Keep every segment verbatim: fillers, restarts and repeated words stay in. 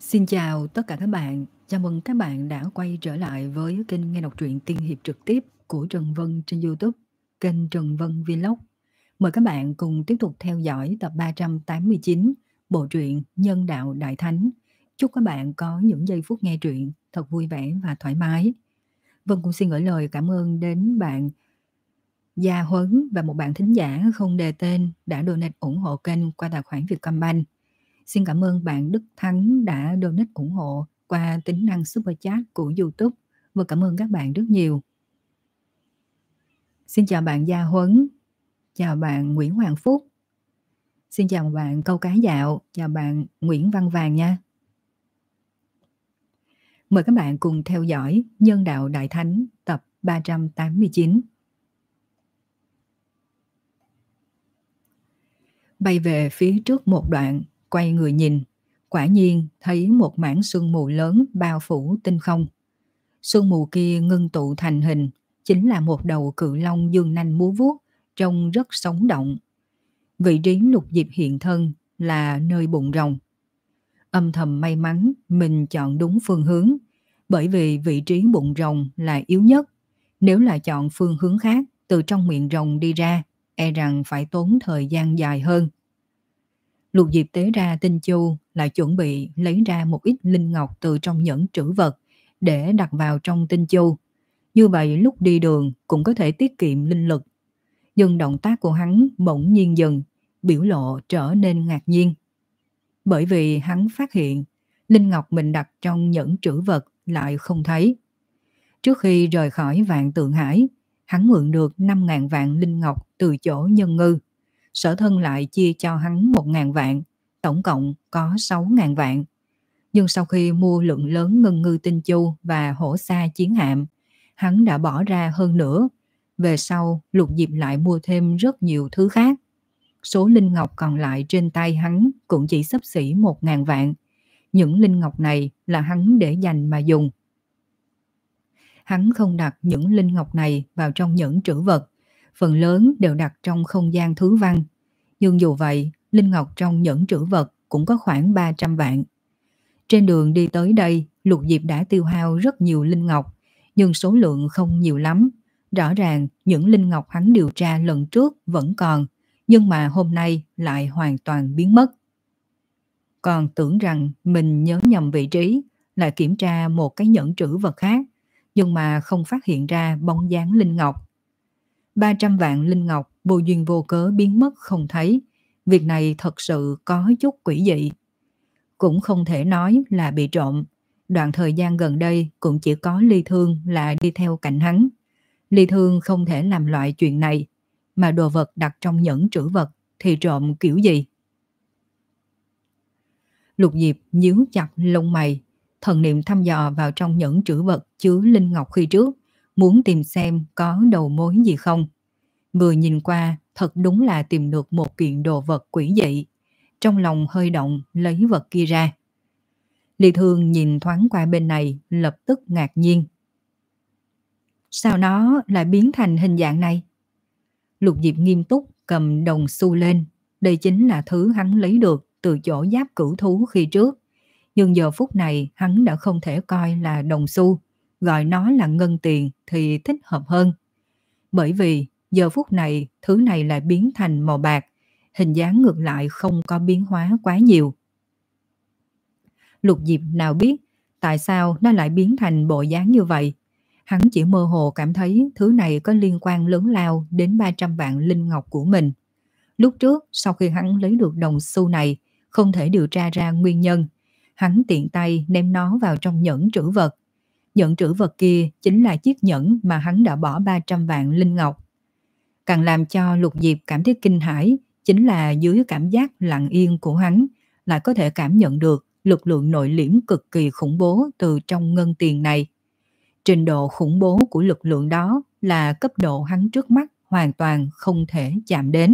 Xin chào tất cả các bạn, chào mừng các bạn đã quay trở lại với kênh nghe đọc truyện tiên hiệp trực tiếp của Trần Vân trên YouTube, kênh Trần Vân Vlog. Mời các bạn cùng tiếp tục theo dõi tập ba trăm tám mươi chín bộ truyện Nhân Đạo Đại Thánh. Chúc các bạn có những giây phút nghe truyện thật vui vẻ và thoải mái. Vân cũng xin gửi lời cảm ơn đến bạn Gia Huấn và một bạn thính giả không đề tên đã donate ủng hộ kênh qua tài khoản Vietcombank. Xin cảm ơn bạn Đức Thắng đã donate ủng hộ qua tính năng Super Chat của YouTube và cảm ơn các bạn rất nhiều. Xin chào bạn Gia Huấn, chào bạn Nguyễn Hoàng Phúc, xin chào bạn Câu Cá Dạo, chào bạn Nguyễn Văn Vàng nha. Mời các bạn cùng theo dõi Nhân Đạo Đại Thánh tập ba trăm tám mươi chín. Bay về phía trước một đoạn, quay người nhìn, quả nhiên thấy một mảng sương mù lớn bao phủ tinh không. Sương mù kia ngưng tụ thành hình, chính là một đầu cự long dương nanh múa vuốt, trông rất sống động. Vị trí Lục Diệp hiện thân là nơi bụng rồng. Âm thầm may mắn mình chọn đúng phương hướng, bởi vì vị trí bụng rồng là yếu nhất. Nếu là chọn phương hướng khác từ trong miệng rồng đi ra, e rằng phải tốn thời gian dài hơn. Lục Diệp tế ra tinh chu, lại chuẩn bị lấy ra một ít linh ngọc từ trong nhẫn trữ vật để đặt vào trong tinh chu. Như vậy lúc đi đường cũng có thể tiết kiệm linh lực. Nhưng động tác của hắn bỗng nhiên dừng, biểu lộ trở nên ngạc nhiên. Bởi vì hắn phát hiện linh ngọc mình đặt trong nhẫn trữ vật lại không thấy. Trước khi rời khỏi Vạn Tượng Hải, hắn mượn được năm ngàn vạn linh ngọc từ chỗ Nhân Ngư. Sở thân lại chia cho hắn một ngàn vạn, tổng cộng có sáu ngàn vạn. Nhưng sau khi mua lượng lớn ngân ngư tinh chu và hổ sa chiến hạm, hắn đã bỏ ra hơn nữa. Về sau, Lục Diệp lại mua thêm rất nhiều thứ khác. Số linh ngọc còn lại trên tay hắn cũng chỉ xấp xỉ một ngàn vạn. Những linh ngọc này là hắn để dành mà dùng. Hắn không đặt những linh ngọc này vào trong nhẫn trữ vật, phần lớn đều đặt trong không gian thứ văn. Nhưng dù vậy, linh ngọc trong nhẫn trữ vật cũng có khoảng ba trăm vạn. Trên đường đi tới đây, Lục Diệp đã tiêu hao rất nhiều linh ngọc, nhưng số lượng không nhiều lắm. Rõ ràng những linh ngọc hắn điều tra lần trước vẫn còn, nhưng mà hôm nay lại hoàn toàn biến mất. Còn tưởng rằng mình nhớ nhầm vị trí, lại kiểm tra một cái nhẫn trữ vật khác, nhưng mà không phát hiện ra bóng dáng linh ngọc. ba trăm vạn linh ngọc vô duyên vô cớ biến mất không thấy. Việc này thật sự có chút quỷ dị. Cũng không thể nói là bị trộm. Đoạn thời gian gần đây cũng chỉ có Ly Thương là đi theo cạnh hắn. Ly Thương không thể làm loại chuyện này, mà đồ vật đặt trong nhẫn trữ vật thì trộm kiểu gì? Lục Diệp nhíu chặt lông mày, thần niệm thăm dò vào trong nhẫn trữ vật chứa linh ngọc khi trước, muốn tìm xem có đầu mối gì không. Vừa nhìn qua, thật đúng là tìm được một kiện đồ vật quỷ dị. Trong lòng hơi động, lấy vật kia ra. Ly Thương nhìn thoáng qua bên này, lập tức ngạc nhiên. Sao nó lại biến thành hình dạng này? Lục Diệp nghiêm túc cầm đồng xu lên. Đây chính là thứ hắn lấy được từ chỗ giáp cửu thú khi trước. Nhưng giờ phút này hắn đã không thể coi là đồng xu, gọi nó là ngân tiền thì thích hợp hơn. Bởi vì giờ phút này thứ này lại biến thành màu bạc, hình dáng ngược lại không có biến hóa quá nhiều. Lục Diệp nào biết tại sao nó lại biến thành bộ dáng như vậy. Hắn chỉ mơ hồ cảm thấy thứ này có liên quan lớn lao đến ba trăm vạn linh ngọc của mình. Lúc trước, sau khi hắn lấy được đồng xu này, không thể điều tra ra nguyên nhân. Hắn tiện tay ném nó vào trong nhẫn trữ vật. Nhẫn trữ vật kia chính là chiếc nhẫn mà hắn đã bỏ ba trăm vạn linh ngọc. Càng làm cho Lục Diệp cảm thấy kinh hãi chính là dưới cảm giác lặng yên của hắn lại có thể cảm nhận được lực lượng nội liễm cực kỳ khủng bố từ trong ngân tiền này. Trình độ khủng bố của lực lượng đó là cấp độ hắn trước mắt hoàn toàn không thể chạm đến.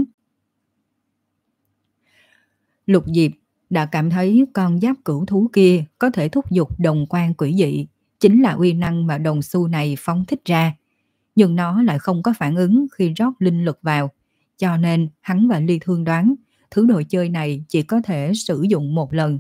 Lục Diệp đã cảm thấy con giáp cửu thú kia có thể thúc giục đồng quan quỷ dị, chính là uy năng mà đồng xu này phóng thích ra. Nhưng nó lại không có phản ứng khi rót linh lực vào, cho nên hắn và Ly Thương đoán thứ đồ chơi này chỉ có thể sử dụng một lần.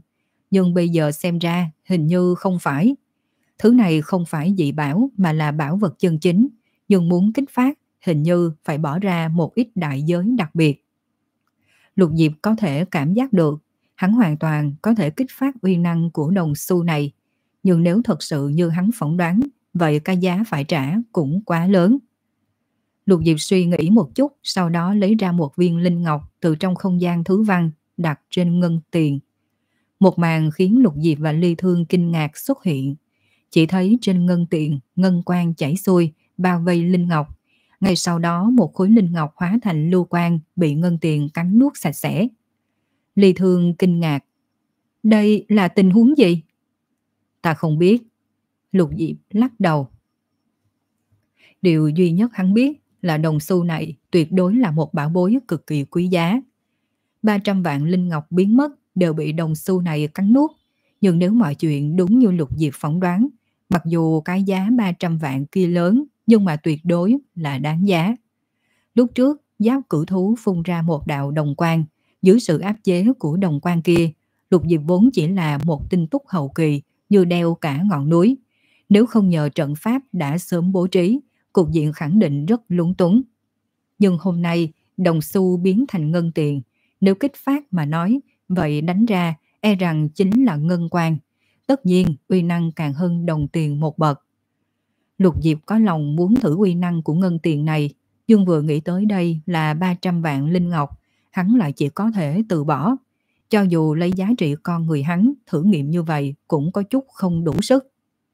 nhưng bây giờ xem ra hình như không phải. Thứ này không phải dị bảo mà là bảo vật chân chính, nhưng muốn kích phát hình như phải bỏ ra một ít đại giới đặc biệt. Lục Diệp có thể cảm giác được, hắn hoàn toàn có thể kích phát uy năng của đồng xu này, nhưng nếu thật sự như hắn phỏng đoán, vậy cái giá phải trả cũng quá lớn. Lục Diệp suy nghĩ một chút, sau đó lấy ra một viên linh ngọc từ trong không gian thứ văn, đặt trên ngân tiền. Một màn khiến Lục Diệp và Ly Thương kinh ngạc xuất hiện. Chỉ thấy trên ngân tiền, ngân quang chảy xuôi, bao vây linh ngọc. Ngay sau đó một khối linh ngọc hóa thành lưu quang bị ngân tiền cắn nuốt sạch sẽ. Ly Thương kinh ngạc. Đây là tình huống gì? Ta không biết. Lục Diệp lắc đầu. Điều duy nhất hắn biết là đồng xu này tuyệt đối là một bảo bối cực kỳ quý giá. ba trăm vạn linh ngọc biến mất đều bị đồng xu này cắn nuốt. Nhưng nếu mọi chuyện đúng như Lục Diệp phỏng đoán, mặc dù cái giá ba trăm vạn kia lớn, nhưng mà tuyệt đối là đáng giá. Lúc trước, giáp cử thú phun ra một đạo đồng quang. Dưới sự áp chế của đồng quang kia, Lục Diệp vốn chỉ là một tinh túc hậu kỳ, như đeo cả ngọn núi. Nếu không nhờ trận pháp đã sớm bố trí, cục diện khẳng định rất lúng túng. Nhưng hôm nay, đồng xu biến thành ngân tiền. Nếu kích phát mà nói, vậy đánh ra e rằng chính là ngân quang. Tất nhiên, uy năng càng hơn đồng tiền một bậc. Lục Diệp có lòng muốn thử uy năng của ngân tiền này, nhưng vừa nghĩ tới đây là ba trăm vạn linh ngọc, hắn lại chỉ có thể từ bỏ. Cho dù lấy giá trị con người hắn, thử nghiệm như vậy cũng có chút không đủ sức.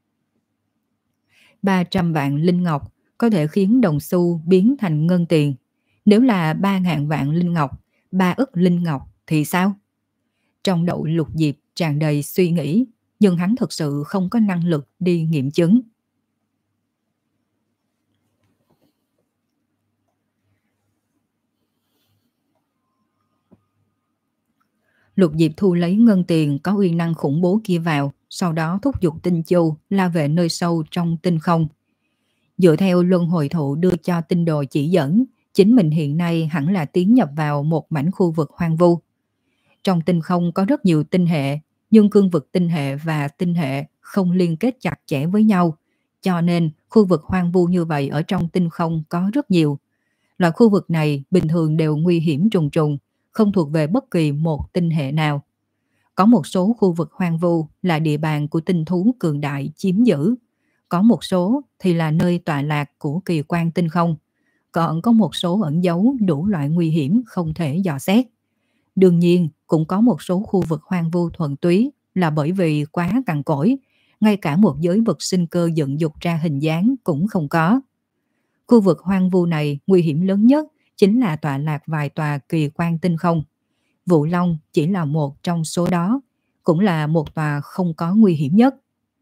ba trăm vạn linh ngọc có thể khiến đồng xu biến thành ngân tiền. Nếu là ba ngàn vạn linh ngọc, ba ức linh ngọc thì sao? Trong đầu Lục Diệp tràn đầy suy nghĩ, nhưng hắn thực sự không có năng lực đi nghiệm chứng. Lục Diệp thu lấy ngân tiền có uy năng khủng bố kia vào, sau đó thúc giục tinh châu la về nơi sâu trong tinh không. Dựa theo luân hồi thụ đưa cho tinh đồ chỉ dẫn, chính mình hiện nay hẳn là tiến nhập vào một mảnh khu vực hoang vu. Trong tinh không có rất nhiều tinh hệ, nhưng cương vực tinh hệ và tinh hệ không liên kết chặt chẽ với nhau, cho nên khu vực hoang vu như vậy ở trong tinh không có rất nhiều. Loại khu vực này bình thường đều nguy hiểm trùng trùng, không thuộc về bất kỳ một tinh hệ nào. Có một số khu vực hoang vu là địa bàn của tinh thú cường đại chiếm giữ, có một số thì là nơi tọa lạc của kỳ quan tinh không, còn có một số ẩn giấu đủ loại nguy hiểm không thể dò xét. Đương nhiên, cũng có một số khu vực hoang vu thuần túy là bởi vì quá cằn cỗi, ngay cả một giới vật sinh cơ dựng dục ra hình dáng cũng không có. Khu vực hoang vu này nguy hiểm lớn nhất chính là tọa lạc vài tòa kỳ quan tinh không. Vũ Long chỉ là một trong số đó, cũng là một tòa không có nguy hiểm nhất.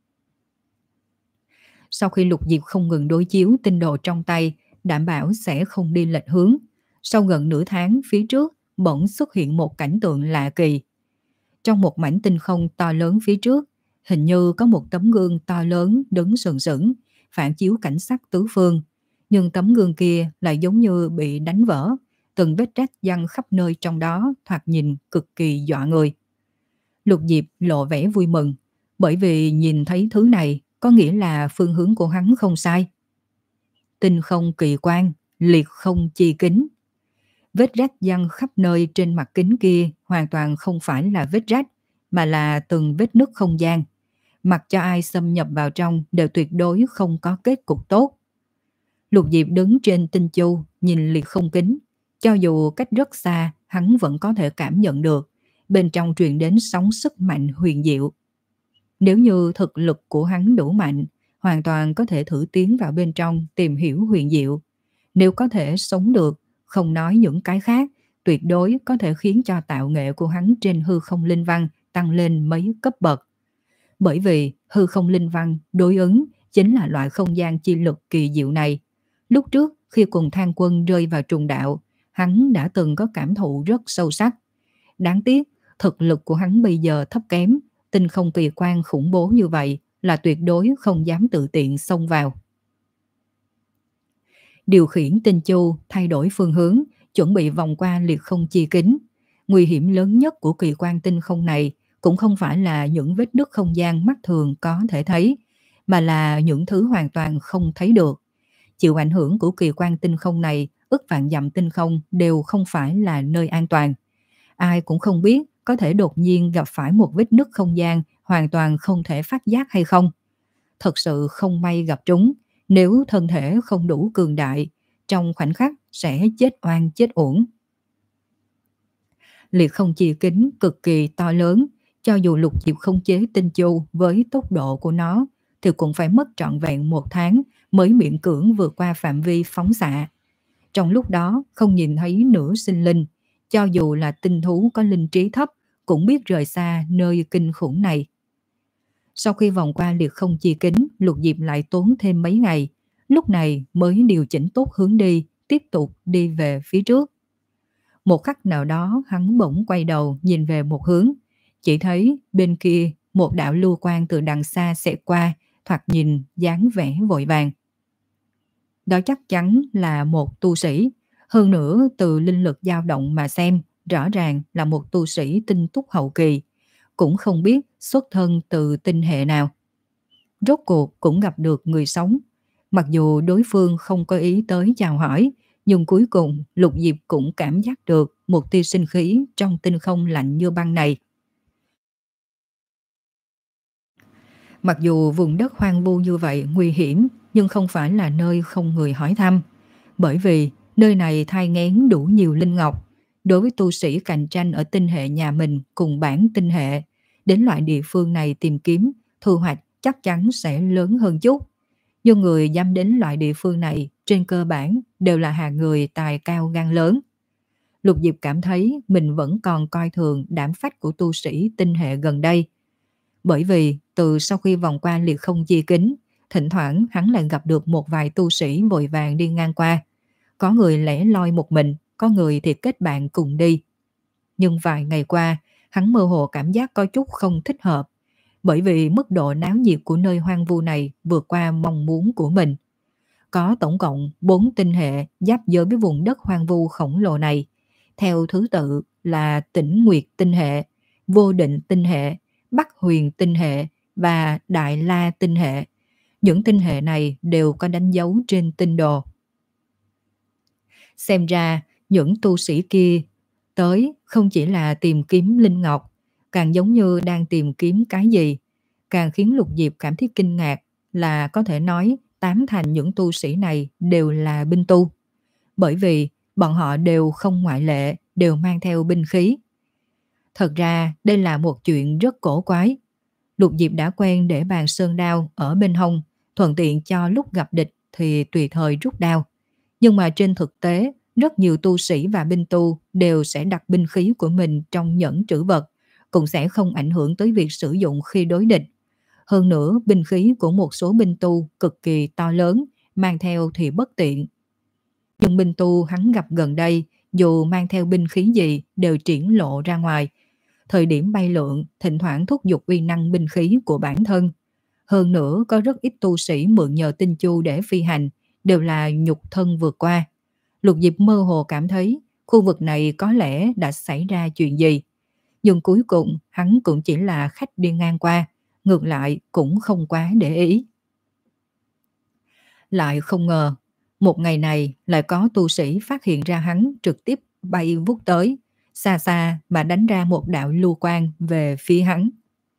Sau khi Lục Diệp không ngừng đối chiếu tinh đồ trong tay, đảm bảo sẽ không đi lệch hướng. Sau gần nửa tháng phía trước, bỗng xuất hiện một cảnh tượng lạ kỳ. Trong một mảnh tinh không to lớn phía trước, hình như có một tấm gương to lớn đứng sừng sững, phản chiếu cảnh sắc tứ phương. Nhưng tấm gương kia lại giống như bị đánh vỡ, từng vết rách văng khắp nơi trong đó, thoạt nhìn cực kỳ dọa người. Lục Diệp lộ vẻ vui mừng, bởi vì nhìn thấy thứ này có nghĩa là phương hướng của hắn không sai. Tinh không kỳ quan, liệt không chi kính. Vết rách văng khắp nơi trên mặt kính kia hoàn toàn không phải là vết rách, mà là từng vết nứt không gian. Mặc cho ai xâm nhập vào trong đều tuyệt đối không có kết cục tốt. Lục Diệp đứng trên tinh chu, nhìn liệt không kính. Cho dù cách rất xa, hắn vẫn có thể cảm nhận được. Bên trong truyền đến sóng sức mạnh huyền diệu. Nếu như thực lực của hắn đủ mạnh, hoàn toàn có thể thử tiến vào bên trong tìm hiểu huyền diệu. Nếu có thể sống được, không nói những cái khác, tuyệt đối có thể khiến cho tạo nghệ của hắn trên hư không linh văn tăng lên mấy cấp bậc. Bởi vì hư không linh văn đối ứng chính là loại không gian chi lực kỳ diệu này. Lúc trước khi cùng Thang Quân rơi vào trùng đạo, hắn đã từng có cảm thụ rất sâu sắc. Đáng tiếc, thực lực của hắn bây giờ thấp kém, tinh không kỳ quan khủng bố như vậy là tuyệt đối không dám tự tiện xông vào. Điều khiển tinh chu thay đổi phương hướng, chuẩn bị vòng qua liệt không chi kính. Nguy hiểm lớn nhất của kỳ quan tinh không này cũng không phải là những vết nứt không gian mắt thường có thể thấy, mà là những thứ hoàn toàn không thấy được. Chịu ảnh hưởng của kỳ quan tinh không này, ức vạn dặm tinh không đều không phải là nơi an toàn. Ai cũng không biết có thể đột nhiên gặp phải một vết nứt không gian hoàn toàn không thể phát giác hay không. Thật sự không may gặp chúng, nếu thân thể không đủ cường đại, trong khoảnh khắc sẽ chết oan chết uổng. Liệt không chi kính cực kỳ to lớn, cho dù Lục Diệp không chế tinh chu với tốc độ của nó, thì cũng phải mất trọn vẹn một tháng mới miễn cưỡng vượt qua phạm vi phóng xạ. Trong lúc đó không nhìn thấy nửa sinh linh, cho dù là tinh thú có linh trí thấp cũng biết rời xa nơi kinh khủng này. Sau khi vòng qua liệt không chi kính, Lục Diệp lại tốn thêm mấy ngày, lúc này mới điều chỉnh tốt hướng đi, tiếp tục đi về phía trước. Một khắc nào đó hắn bỗng quay đầu nhìn về một hướng, chỉ thấy bên kia một đạo lưu quang từ đằng xa xẹt qua, thoạt nhìn dáng vẻ vội vàng. Đó chắc chắn là một tu sĩ, hơn nữa từ linh lực dao động mà xem, rõ ràng là một tu sĩ tinh túc hậu kỳ, cũng không biết xuất thân từ tinh hệ nào. Rốt cuộc cũng gặp được người sống, mặc dù đối phương không có ý tới chào hỏi, nhưng cuối cùng Lục Diệp cũng cảm giác được một tia sinh khí trong tinh không lạnh như băng này. Mặc dù vùng đất hoang vu như vậy nguy hiểm, nhưng không phải là nơi không người hỏi thăm, bởi vì nơi này thai nghén đủ nhiều linh ngọc. Đối với tu sĩ cạnh tranh ở tinh hệ nhà mình cùng bản tinh hệ, đến loại địa phương này tìm kiếm, thu hoạch chắc chắn sẽ lớn hơn chút. Nhưng người dám đến loại địa phương này trên cơ bản đều là hạng người tài cao gan lớn. Lục Diệp cảm thấy mình vẫn còn coi thường đảm phách của tu sĩ tinh hệ gần đây. Bởi vì từ sau khi vòng qua liệt không chi kính, thỉnh thoảng hắn lại gặp được một vài tu sĩ vội vàng đi ngang qua. Có người lẻ loi một mình, có người thì kết bạn cùng đi. Nhưng vài ngày qua, hắn mơ hồ cảm giác có chút không thích hợp, bởi vì mức độ náo nhiệt của nơi hoang vu này vượt qua mong muốn của mình. Có tổng cộng bốn tinh hệ giáp giới với vùng đất hoang vu khổng lồ này, theo thứ tự là Tĩnh Nguyệt tinh hệ, Vô Định tinh hệ, Bắc Huyền tinh hệ và Đại La tinh hệ. Những tinh hệ này đều có đánh dấu trên tinh đồ. Xem ra những tu sĩ kia tới không chỉ là tìm kiếm linh ngọc, càng giống như đang tìm kiếm cái gì. Càng khiến Lục Diệp cảm thấy kinh ngạc là có thể nói tám thành những tu sĩ này đều là binh tu. Bởi vì bọn họ đều không ngoại lệ, đều mang theo binh khí. Thật ra đây là một chuyện rất cổ quái. Lục Diệp đã quen để bàn sơn đao ở bên hông, thuận tiện cho lúc gặp địch thì tùy thời rút đao. Nhưng mà trên thực tế, rất nhiều tu sĩ và binh tu đều sẽ đặt binh khí của mình trong nhẫn trữ vật, cũng sẽ không ảnh hưởng tới việc sử dụng khi đối địch. Hơn nữa, binh khí của một số binh tu cực kỳ to lớn, mang theo thì bất tiện. Nhưng binh tu hắn gặp gần đây, dù mang theo binh khí gì đều triển lộ ra ngoài. Thời điểm bay lượn, thỉnh thoảng thúc giục uy năng binh khí của bản thân. Hơn nữa, có rất ít tu sĩ mượn nhờ tinh chu để phi hành, đều là nhục thân vượt qua. Lục Diệp mơ hồ cảm thấy khu vực này có lẽ đã xảy ra chuyện gì. Nhưng cuối cùng hắn cũng chỉ là khách đi ngang qua, ngược lại cũng không quá để ý. Lại không ngờ, một ngày này lại có tu sĩ phát hiện ra hắn trực tiếp bay vút tới, xa xa mà đánh ra một đạo lưu quang về phía hắn.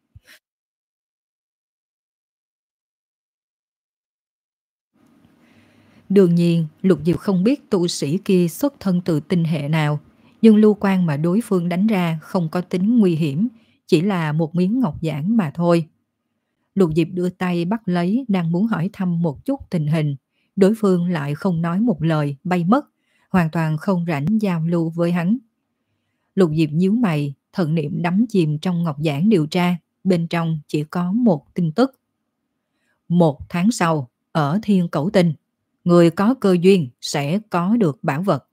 Đương nhiên, Lục Diệp không biết tu sĩ kia xuất thân từ tinh hệ nào, nhưng lưu quang mà đối phương đánh ra không có tính nguy hiểm, chỉ là một miếng ngọc giản mà thôi. Lục Diệp đưa tay bắt lấy, đang muốn hỏi thăm một chút tình hình, đối phương lại không nói một lời, bay mất, hoàn toàn không rảnh giao lưu với hắn. Lục Diệp nhíu mày, thần niệm đắm chìm trong ngọc giản điều tra, bên trong chỉ có một tin tức. Một tháng sau, ở Thiên Cẩu Tinh, người có cơ duyên sẽ có được bảo vật.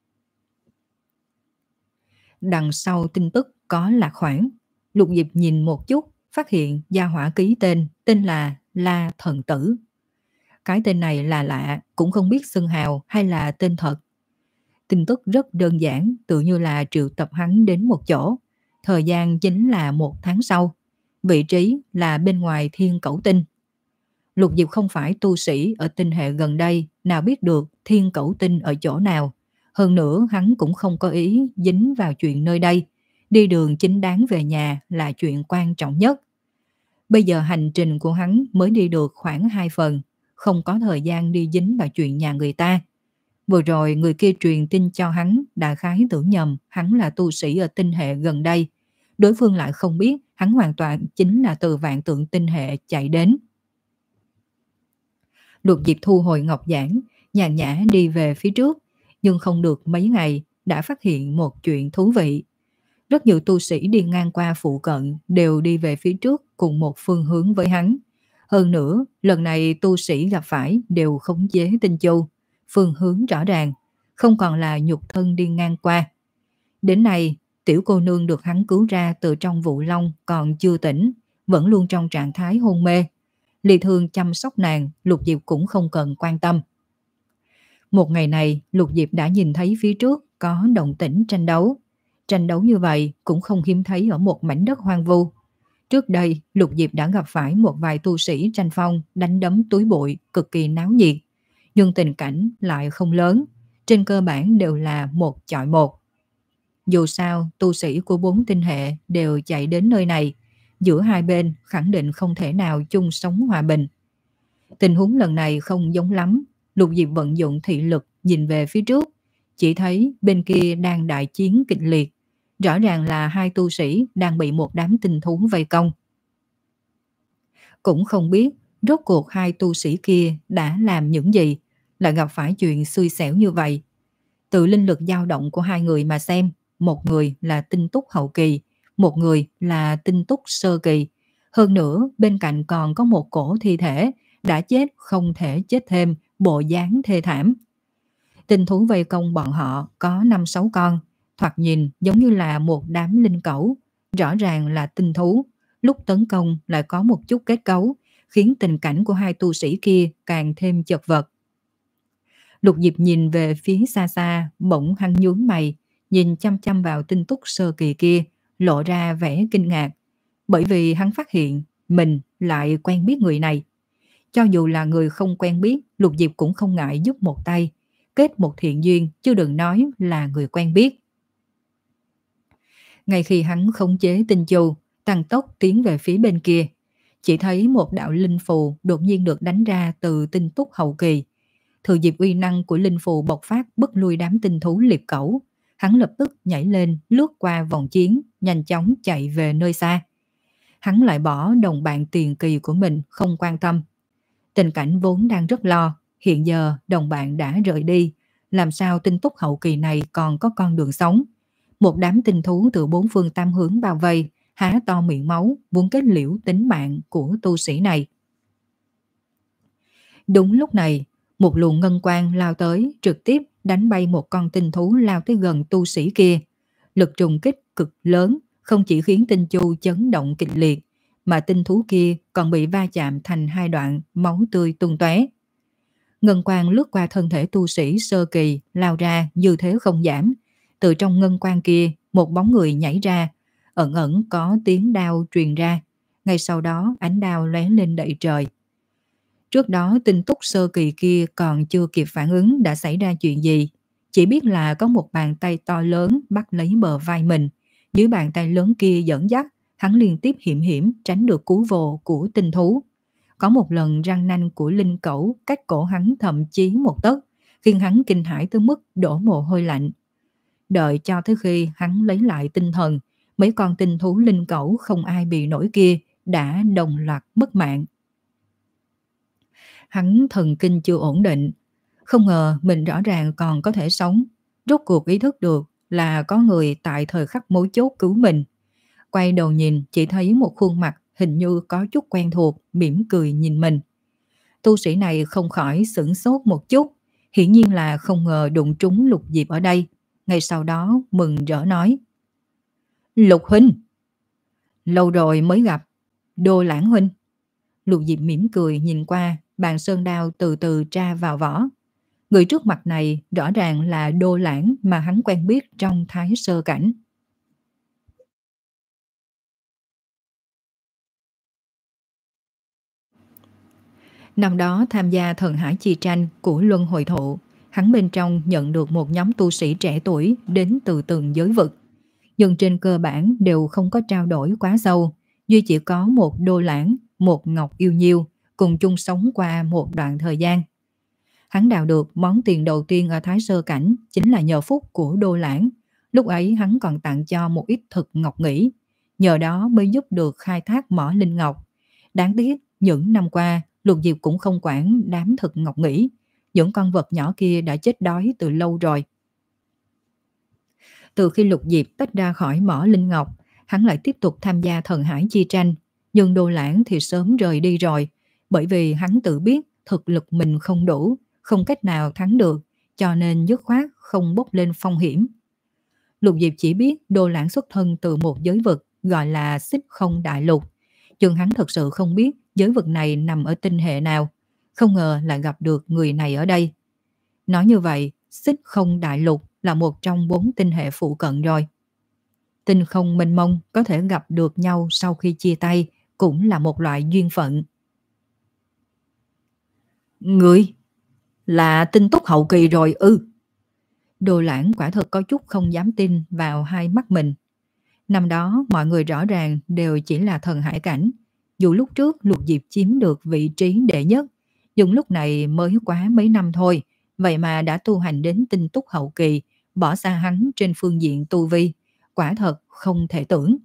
Đằng sau tin tức có lạc khoản. Lục Diệp nhìn một chút, phát hiện gia hỏa ký tên, tên là La Thần Tử. Cái tên này là lạ, cũng không biết xưng hào hay là tên thật. Tin tức rất đơn giản, tự như là triệu tập hắn đến một chỗ. Thời gian chính là một tháng sau. Vị trí là bên ngoài Thiên Cẩu Tinh. Lục Diệp không phải tu sĩ ở tinh hệ gần đây, nào biết được Thiên Cẩu Tinh ở chỗ nào. Hơn nữa hắn cũng không có ý dính vào chuyện nơi đây. Đi đường chính đáng về nhà là chuyện quan trọng nhất. Bây giờ hành trình của hắn mới đi được khoảng hai phần, không có thời gian đi dính vào chuyện nhà người ta. Vừa rồi người kia truyền tin cho hắn, đại khái tưởng nhầm hắn là tu sĩ ở tinh hệ gần đây. Đối phương lại không biết hắn hoàn toàn chính là từ vạn tượng tinh hệ chạy đến. Lục Diệp thu hồi ngọc giản, nhàn nhã đi về phía trước, nhưng không được mấy ngày đã phát hiện một chuyện thú vị. Rất nhiều tu sĩ đi ngang qua phụ cận đều đi về phía trước cùng một phương hướng với hắn. Hơn nữa, lần này tu sĩ gặp phải đều khống chế tinh châu, phương hướng rõ ràng, không còn là nhục thân đi ngang qua. Đến nay, tiểu cô nương được hắn cứu ra từ trong vụ long còn chưa tỉnh, vẫn luôn trong trạng thái hôn mê. Lý Thương chăm sóc nàng, Lục Diệp cũng không cần quan tâm. Một ngày này, Lục Diệp đã nhìn thấy phía trước có động tĩnh tranh đấu. Tranh đấu như vậy cũng không hiếm thấy ở một mảnh đất hoang vu. Trước đây, Lục Diệp đã gặp phải một vài tu sĩ tranh phong đánh đấm túi bụi cực kỳ náo nhiệt. Nhưng tình cảnh lại không lớn, trên cơ bản đều là một chọi một. Dù sao, tu sĩ của bốn tinh hệ đều chạy đến nơi này, giữa hai bên khẳng định không thể nào chung sống hòa bình. Tình huống lần này không giống lắm, Lục Diệp vận dụng thị lực nhìn về phía trước, chỉ thấy bên kia đang đại chiến kịch liệt, rõ ràng là hai tu sĩ đang bị một đám tinh thú vây công. Cũng không biết rốt cuộc hai tu sĩ kia đã làm những gì, lại gặp phải chuyện xui xẻo như vậy. Từ linh lực dao động của hai người mà xem, một người là tinh túc hậu kỳ, một người là tinh túc sơ kỳ. Hơn nữa, bên cạnh còn có một cổ thi thể, đã chết không thể chết thêm, bộ dáng thê thảm. Tinh thú vây công bọn họ có năm sáu con, thoạt nhìn giống như là một đám linh cẩu, rõ ràng là tinh thú. Lúc tấn công lại có một chút kết cấu, khiến tình cảnh của hai tu sĩ kia càng thêm chật vật. Lục Diệp nhìn về phía xa xa, bỗng hắn nhướng mày, nhìn chăm chăm vào tinh túc sơ kỳ kia, lộ ra vẻ kinh ngạc. Bởi vì hắn phát hiện mình lại quen biết người này. Cho dù là người không quen biết, Lục Diệp cũng không ngại giúp một tay, kết một thiện duyên, chứ đừng nói là người quen biết. Ngay khi hắn khống chế tinh chu, tăng tốc tiến về phía bên kia, chỉ thấy một đạo linh phù đột nhiên được đánh ra từ tinh túc hậu kỳ. Thừa dịp uy năng của linh phù bộc phát bức lui đám tinh thú liệp cẩu, hắn lập tức nhảy lên, lướt qua vòng chiến, nhanh chóng chạy về nơi xa. Hắn lại bỏ đồng bạn tiền kỳ của mình không quan tâm. Tình cảnh vốn đang rất lo, hiện giờ đồng bạn đã rời đi, làm sao tinh túc hậu kỳ này còn có con đường sống. Một đám tinh thú từ bốn phương tám hướng bao vây, há to miệng máu, muốn kết liễu tính mạng của tu sĩ này. Đúng lúc này, một luồng ngân quang lao tới, trực tiếp đánh bay một con tinh thú lao tới gần tu sĩ kia. Lực trùng kích cực lớn, không chỉ khiến tinh chu chấn động kịch liệt, mà tinh thú kia còn bị va chạm thành hai đoạn, máu tươi tung tóe. Ngân quang lướt qua thân thể tu sĩ sơ kỳ, lao ra như thế không giảm. Từ trong ngân quang kia, một bóng người nhảy ra, ẩn ẩn có tiếng đao truyền ra. Ngay sau đó, ánh đao lóe lên đậy trời. Trước đó tinh túc sơ kỳ kia còn chưa kịp phản ứng đã xảy ra chuyện gì. Chỉ biết là có một bàn tay to lớn bắt lấy bờ vai mình. Dưới bàn tay lớn kia dẫn dắt, hắn liên tiếp hiểm hiểm tránh được cú vồ của tinh thú. Có một lần răng nanh của linh cẩu cách cổ hắn thậm chí một tấc, khiến hắn kinh hãi tới mức đổ mồ hôi lạnh. Đợi cho tới khi hắn lấy lại tinh thần, mấy con tinh thú linh cẩu không ai bị nổi kia đã đồng loạt mất mạng. Hắn thần kinh chưa ổn định, không ngờ mình rõ ràng còn có thể sống. Rốt cuộc ý thức được là có người tại thời khắc mấu chốt cứu mình. Quay đầu nhìn chỉ thấy một khuôn mặt hình như có chút quen thuộc, mỉm cười nhìn mình. Tu sĩ này không khỏi sửng sốt một chút, hiển nhiên là không ngờ đụng trúng Lục Diệp ở đây. Ngay sau đó mừng rỡ nói: Lục huynh, lâu rồi mới gặp. Đô Lãng huynh. Lục Diệp mỉm cười nhìn qua, bàn sơn đao từ từ tra vào vỏ. Người trước mặt này rõ ràng là Đô Lãng mà hắn quen biết trong Thái Sơ Cảnh. Năm đó tham gia thần hải chi tranh của Luân Hồi Thụ, hắn bên trong nhận được một nhóm tu sĩ trẻ tuổi đến từ từng giới vực. Nhưng trên cơ bản đều không có trao đổi quá sâu, duy chỉ có một Đô Lãng, một Ngọc Yêu Nhiêu cùng chung sống qua một đoạn thời gian. Hắn đào được món tiền đầu tiên ở Thái Sơ Cảnh chính là nhờ phúc của Đô Lãng. Lúc ấy hắn còn tặng cho một ít thực ngọc nghỉ, nhờ đó mới giúp được khai thác mỏ linh ngọc. Đáng tiếc những năm qua Lục Diệp cũng không quản đám thực ngọc nghỉ, những con vật nhỏ kia đã chết đói từ lâu rồi. Từ khi Lục Diệp tách ra khỏi mỏ linh ngọc, hắn lại tiếp tục tham gia thần hải chi tranh, nhưng Đô Lãng thì sớm rời đi rồi, bởi vì hắn tự biết thực lực mình không đủ, không cách nào thắng được, cho nên dứt khoát không bốc lên phong hiểm. Lục Diệp chỉ biết Đô Lãng xuất thân từ một giới vực gọi là Xích Không Đại Lục, nhưng hắn thật sự không biết giới vực này nằm ở tinh hệ nào, không ngờ lại gặp được người này ở đây. Nói như vậy, Xích Không Đại Lục là một trong bốn tinh hệ phụ cận rồi. Tinh không mênh mông có thể gặp được nhau sau khi chia tay cũng là một loại duyên phận. Người là tinh túc hậu kỳ rồi ư? Đồ Lãng quả thật có chút không dám tin vào hai mắt mình. Năm đó mọi người rõ ràng đều chỉ là thần hải cảnh, dù lúc trước Lục Diệp chiếm được vị trí đệ nhất, nhưng lúc này mới quá mấy năm thôi, vậy mà đã tu hành đến tinh túc hậu kỳ, bỏ xa hắn trên phương diện tu vi, quả thật không thể tưởng.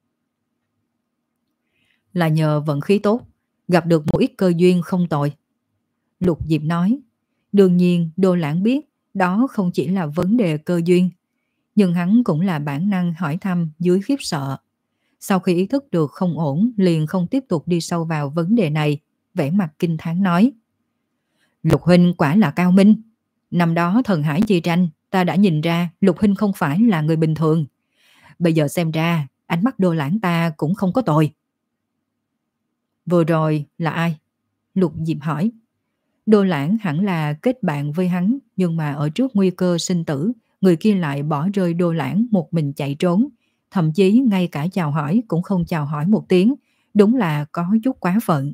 Là nhờ vận khí tốt, gặp được một ít cơ duyên không tồi. Lục Diệp nói, đương nhiên Đô Lãng biết đó không chỉ là vấn đề cơ duyên, nhưng hắn cũng là bản năng hỏi thăm dưới khiếp sợ. Sau khi ý thức được không ổn, liền không tiếp tục đi sâu vào vấn đề này, vẻ mặt kinh thán nói. Lục huynh quả là cao minh. Năm đó thần hải chi tranh, ta đã nhìn ra Lục huynh không phải là người bình thường. Bây giờ xem ra, ánh mắt Đô Lãng ta cũng không có tồi. Vừa rồi là ai? Lục Diệp hỏi. Đô Lãng hẳn là kết bạn với hắn, nhưng mà ở trước nguy cơ sinh tử, người kia lại bỏ rơi Đô Lãng một mình chạy trốn, thậm chí ngay cả chào hỏi cũng không chào hỏi một tiếng, đúng là có chút quá phận.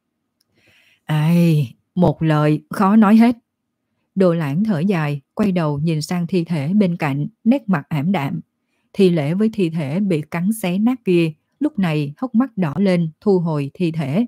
Ai, một lời khó nói hết. Đô Lãng thở dài, quay đầu nhìn sang thi thể bên cạnh, nét mặt ảm đạm. Thi lễ với thi thể bị cắn xé nát kia, lúc này hốc mắt đỏ lên, thu hồi thi thể.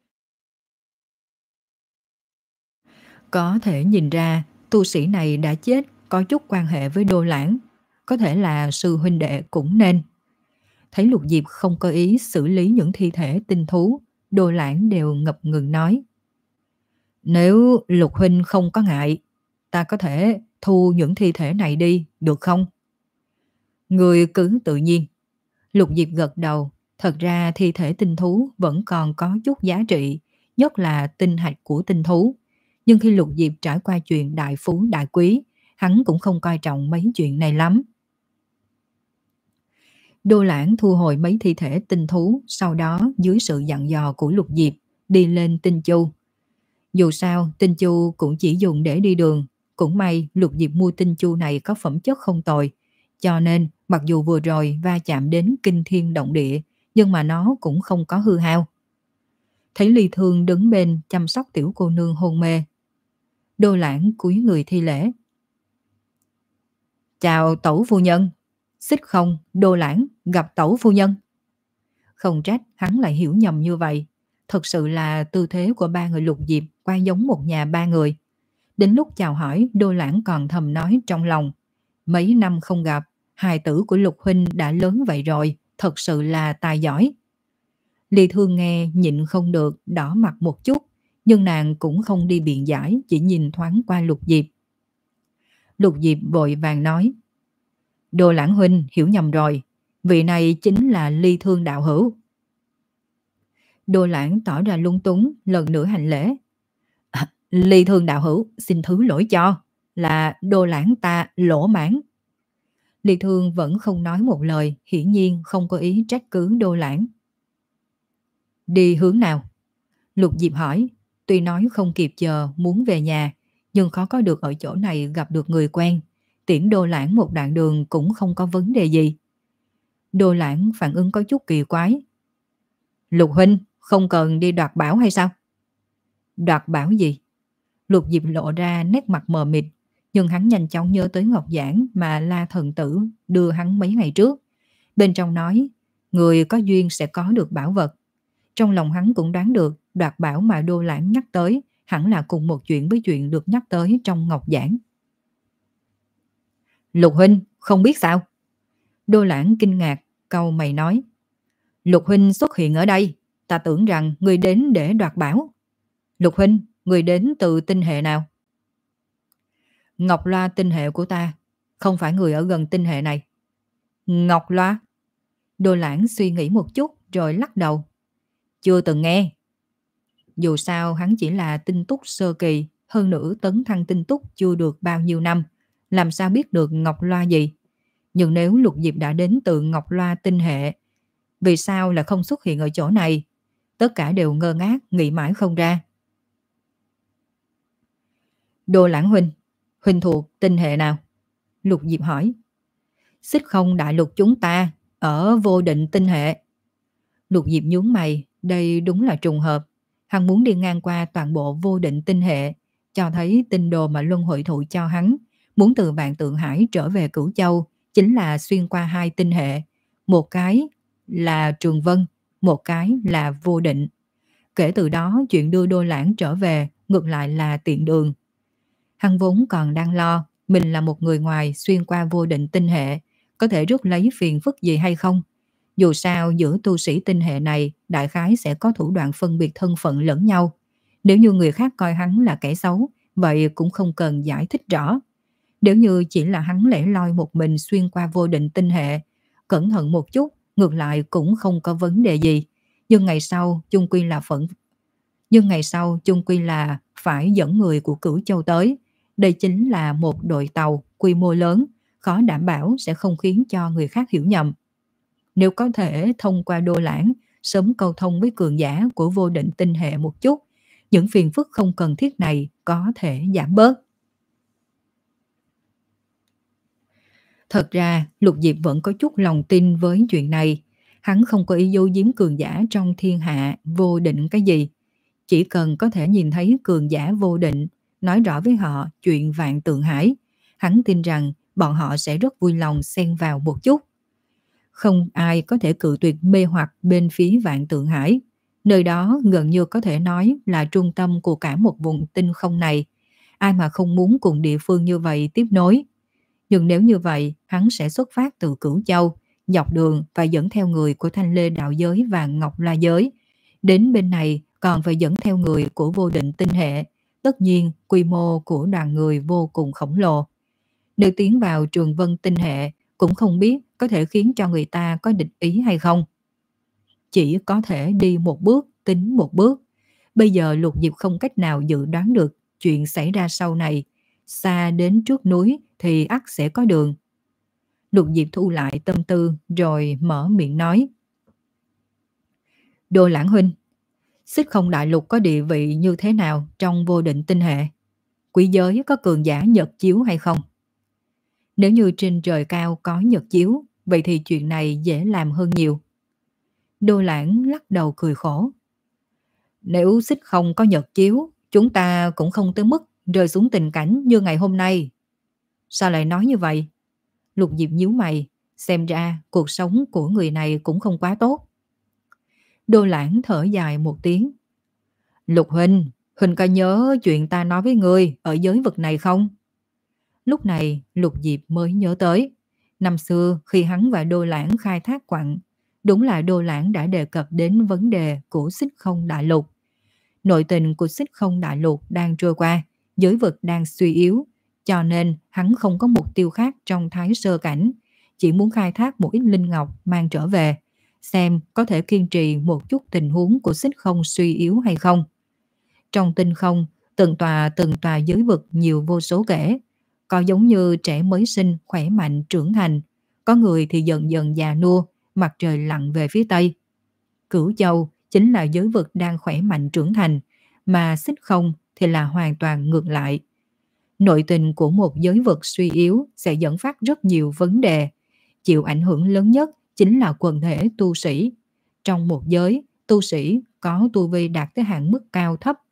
Có thể nhìn ra, tu sĩ này đã chết có chút quan hệ với Đô Lãng, có thể là sư huynh đệ cũng nên. Thấy Lục Diệp không có ý xử lý những thi thể tinh thú, Đô Lãng đều ngập ngừng nói. Nếu Lục huynh không có ngại, ta có thể thu những thi thể này đi, được không? Người cứ tự nhiên. Lục Diệp gật đầu, thật ra thi thể tinh thú vẫn còn có chút giá trị, nhất là tinh hạch của tinh thú. Nhưng khi Lục Diệp trải qua chuyện đại phú đại quý, hắn cũng không coi trọng mấy chuyện này lắm. Đô Lãng thu hồi mấy thi thể tinh thú, sau đó dưới sự dặn dò của Lục Diệp, đi lên Tinh Chu. Dù sao, Tinh Chu cũng chỉ dùng để đi đường, cũng may Lục Diệp mua Tinh Chu này có phẩm chất không tồi, cho nên mặc dù vừa rồi va chạm đến kinh thiên động địa, nhưng mà nó cũng không có hư hao. Thấy Ly Thương đứng bên chăm sóc tiểu cô nương hôn mê, Đô Lãng cúi người thi lễ. Chào tẩu phu nhân. Xích Không, Đô Lãng gặp tẩu phu nhân. Không trách hắn lại hiểu nhầm như vậy. Thật sự là tư thế của ba người Lục Diệp qua giống một nhà ba người. Đến lúc chào hỏi, Đô Lãng còn thầm nói trong lòng. Mấy năm không gặp, hài tử của Lục huynh đã lớn vậy rồi, thật sự là tài giỏi. Ly Thương nghe nhịn không được, đỏ mặt một chút, nhưng nàng cũng không đi biện giải, chỉ nhìn thoáng qua Lục Diệp. Lục Diệp vội vàng nói. Đô Lãng huynh hiểu nhầm rồi, vị này chính là Ly Thương đạo hữu. Đô Lãng tỏ ra lung túng, lần nữa hành lễ. À, Ly Thương đạo hữu xin thứ lỗi cho, là Đô Lãng ta lỗ mãn. Ly Thương vẫn không nói một lời, hiển nhiên không có ý trách cứ Đô Lãng. Đi hướng nào? Lục Diệp hỏi, tuy nói không kịp chờ muốn về nhà, nhưng khó có được ở chỗ này gặp được người quen. Tiễn Đô Lãng một đoạn đường cũng không có vấn đề gì. Đô Lãng phản ứng có chút kỳ quái. Lục huynh không cần đi đoạt bảo hay sao? Đoạt bảo gì? Lục Diệp lộ ra nét mặt mờ mịt, nhưng hắn nhanh chóng nhớ tới ngọc giản mà La Thần Tử đưa hắn mấy ngày trước. Bên trong nói, người có duyên sẽ có được bảo vật. Trong lòng hắn cũng đoán được đoạt bảo mà Đô Lãng nhắc tới hẳn là cùng một chuyện với chuyện được nhắc tới trong ngọc giản. Lục huynh, không biết sao? Đô Lãng kinh ngạc, cau mày nói. Lục huynh xuất hiện ở đây, ta tưởng rằng người đến để đoạt bảo. Lục huynh, người đến từ tinh hệ nào? Ngọc Loa tinh hệ của ta, không phải người ở gần tinh hệ này. Ngọc Loa? Đô Lãng suy nghĩ một chút rồi lắc đầu. Chưa từng nghe. Dù sao hắn chỉ là tinh túc sơ kỳ, hơn nữa tấn thăng tinh túc chưa được bao nhiêu năm, làm sao biết được Ngọc Loa gì. Nhưng nếu Lục Diệp đã đến từ Ngọc Loa tinh hệ, vì sao lại không xuất hiện ở chỗ này? Tất cả đều ngơ ngác, nghĩ mãi không ra. Đô Lãng huynh, huynh thuộc tinh hệ nào? Lục Diệp hỏi. Xích Không đại lục chúng ta, ở Vô Định tinh hệ. Lục Diệp nhướng mày, đây đúng là trùng hợp. Hắn muốn đi ngang qua toàn bộ Vô Định tinh hệ, cho thấy tinh đồ mà Luân Hội Thụ cho hắn, muốn từ Vạn Tượng Hải trở về Cửu Châu, chính là xuyên qua hai tinh hệ. Một cái là Trường Vân, một cái là Vô Định. Kể từ đó, chuyện đưa Đô Lãng trở về ngược lại là tiện đường. Hắn vốn còn đang lo mình là một người ngoài xuyên qua Vô Định tinh hệ, có thể rước lấy phiền phức gì hay không. Dù sao giữa tu sĩ tinh hệ này đại khái sẽ có thủ đoạn phân biệt thân phận lẫn nhau. Nếu như người khác coi hắn là kẻ xấu, vậy cũng không cần giải thích rõ. Nếu như chỉ là hắn lẻ loi một mình xuyên qua Vô Định tinh hệ, cẩn thận một chút, ngược lại cũng không có vấn đề gì. Nhưng ngày sau chung quy là phận Nhưng ngày sau chung quy là phải dẫn người của Cửu Châu tới. Đây chính là một đội tàu quy mô lớn, khó đảm bảo sẽ không khiến cho người khác hiểu nhầm. Nếu có thể thông qua Đô Lãng sớm câu thông với cường giả của Vô Định tinh hệ một chút, những phiền phức không cần thiết này có thể giảm bớt. Thật ra Lục Diệp vẫn có chút lòng tin với chuyện này. Hắn không có ý giấu giếm cường giả trong thiên hạ Vô Định cái gì. Chỉ cần có thể nhìn thấy cường giả Vô Định, nói rõ với họ chuyện Vạn Tượng Hải, hắn tin rằng bọn họ sẽ rất vui lòng xen vào một chút. Không ai có thể cự tuyệt mê hoặc bên phía Vạn Tượng Hải. Nơi đó gần như có thể nói là trung tâm của cả một vùng tinh không này. Ai mà không muốn cùng địa phương như vậy tiếp nối. Nhưng nếu như vậy, hắn sẽ xuất phát từ Cửu Châu, dọc đường và dẫn theo người của Thanh Lê đạo giới và Ngọc La giới. Đến bên này còn phải dẫn theo người của Vô Định tinh hệ. Tất nhiên, quy mô của đoàn người vô cùng khổng lồ. Nếu tiến vào Trường Vân tinh hệ, cũng không biết có thể khiến cho người ta có địch ý hay không. Chỉ có thể đi một bước, tính một bước. Bây giờ Lục Diệp không cách nào dự đoán được chuyện xảy ra sau này. Xa đến trước núi thì ắt sẽ có đường. Lục Diệp thu lại tâm tư rồi mở miệng nói. Đô Lãng huynh, Xích Không đại lục có địa vị như thế nào trong Vô Định tinh hệ? Quỷ giới có cường giả nhật chiếu hay không? Nếu như trên trời cao có nhật chiếu, vậy thì chuyện này dễ làm hơn nhiều. Đô Lãng lắc đầu cười khổ. Nếu Xích Không có nhật chiếu, chúng ta cũng không tới mức rơi xuống tình cảnh như ngày hôm nay. Sao lại nói như vậy? Lục Diệp nhíu mày, xem ra cuộc sống của người này cũng không quá tốt. Đô Lãng thở dài một tiếng. Lục huynh, huynh có nhớ chuyện ta nói với ngươi ở giới vực này không? Lúc này Lục Diệp mới nhớ tới. Năm xưa khi hắn và Đô Lãng khai thác quặng, đúng là Đô Lãng đã đề cập đến vấn đề của Xích Không đại lục. Nội tình của Xích Không đại lục đang trôi qua, giới vực đang suy yếu, cho nên hắn không có mục tiêu khác trong thái sơ cảnh, chỉ muốn khai thác một ít linh ngọc mang trở về, xem có thể kiên trì một chút tình huống của Xích Không suy yếu hay không. Trong tinh không, từng tòa từng tòa giới vực nhiều vô số kể, có giống như trẻ mới sinh khỏe mạnh trưởng thành, có người thì dần dần già nua, mặt trời lặn về phía tây. Cửu Châu chính là giới vực đang khỏe mạnh trưởng thành, mà Xích Không thì là hoàn toàn ngược lại. Nội tình của một giới vực suy yếu sẽ dẫn phát rất nhiều vấn đề. Chịu ảnh hưởng lớn nhất chính là quần thể tu sĩ. Trong một giới, tu sĩ có tu vi đạt tới hạn mức cao thấp,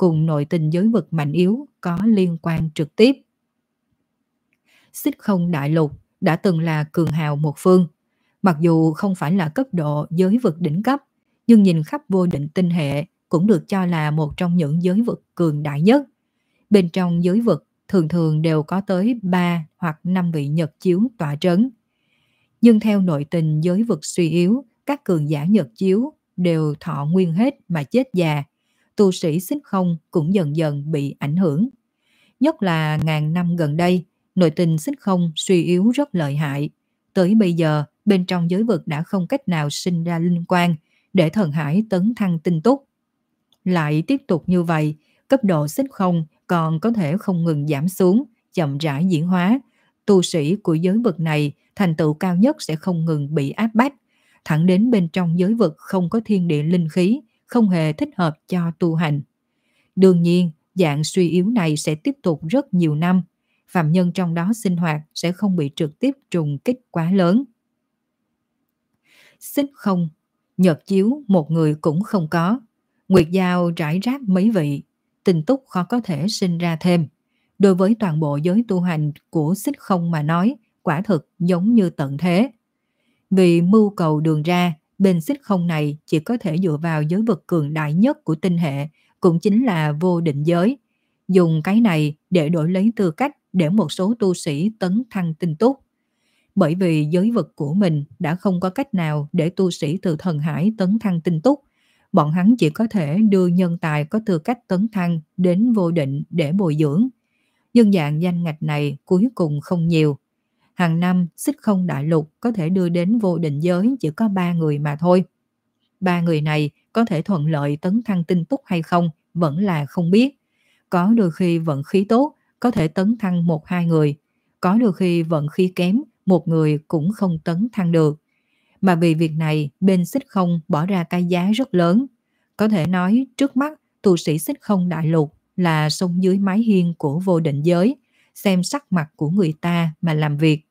cùng nội tình giới vực mạnh yếu có liên quan trực tiếp. Xích Không Đại Lục đã từng là cường hào một phương. Mặc dù không phải là cấp độ giới vực đỉnh cấp, nhưng nhìn khắp vô định tinh hệ cũng được cho là một trong những giới vực cường đại nhất. Bên trong giới vực thường thường đều có tới ba hoặc năm vị nhật chiếu tọa trấn. Nhưng theo nội tình giới vực suy yếu, các cường giả nhật chiếu đều thọ nguyên hết mà chết già. Tu sĩ Xích Không cũng dần dần bị ảnh hưởng. Nhất là ngàn năm gần đây, nội tình Xích Không suy yếu rất lợi hại. Tới bây giờ, bên trong giới vực đã không cách nào sinh ra linh quang để thần hải tấn thăng tinh túc. Lại tiếp tục như vậy, cấp độ Xích Không còn có thể không ngừng giảm xuống, chậm rãi diễn hóa. Tu sĩ của giới vực này thành tựu cao nhất sẽ không ngừng bị áp bách, thẳng đến bên trong giới vực không có thiên địa linh khí, không hề thích hợp cho tu hành. Đương nhiên, dạng suy yếu này sẽ tiếp tục rất nhiều năm. Phạm nhân trong đó sinh hoạt sẽ không bị trực tiếp trùng kích quá lớn. Xích Không, nhật chiếu một người cũng không có. Nguyệt Giao rải rác mấy vị, tinh túc khó có thể sinh ra thêm. Đối với toàn bộ giới tu hành của Xích Không mà nói, quả thực giống như tận thế. Vì mưu cầu đường ra, bên Xích Không này chỉ có thể dựa vào giới vực cường đại nhất của tinh hệ, cũng chính là vô định giới. Dùng cái này để đổi lấy tư cách để một số tu sĩ tấn thăng tinh túc. Bởi vì giới vực của mình đã không có cách nào để tu sĩ từ thần hải tấn thăng tinh túc, bọn hắn chỉ có thể đưa nhân tài có tư cách tấn thăng đến vô định để bồi dưỡng. Nhưng dạng danh ngạch này cuối cùng không nhiều. Hàng năm Xích Không Đại Lục có thể đưa đến vô định giới chỉ có ba người mà thôi. Ba người này có thể thuận lợi tấn thăng tinh túc hay không vẫn là không biết. Có đôi khi vận khí tốt có thể tấn thăng một hai người, có đôi khi vận khí kém một người cũng không tấn thăng được. Mà vì việc này bên Xích Không bỏ ra cái giá rất lớn. Có thể nói trước mắt tu sĩ Xích Không Đại Lục là sống dưới mái hiên của vô định giới, xem sắc mặt của người ta mà làm việc.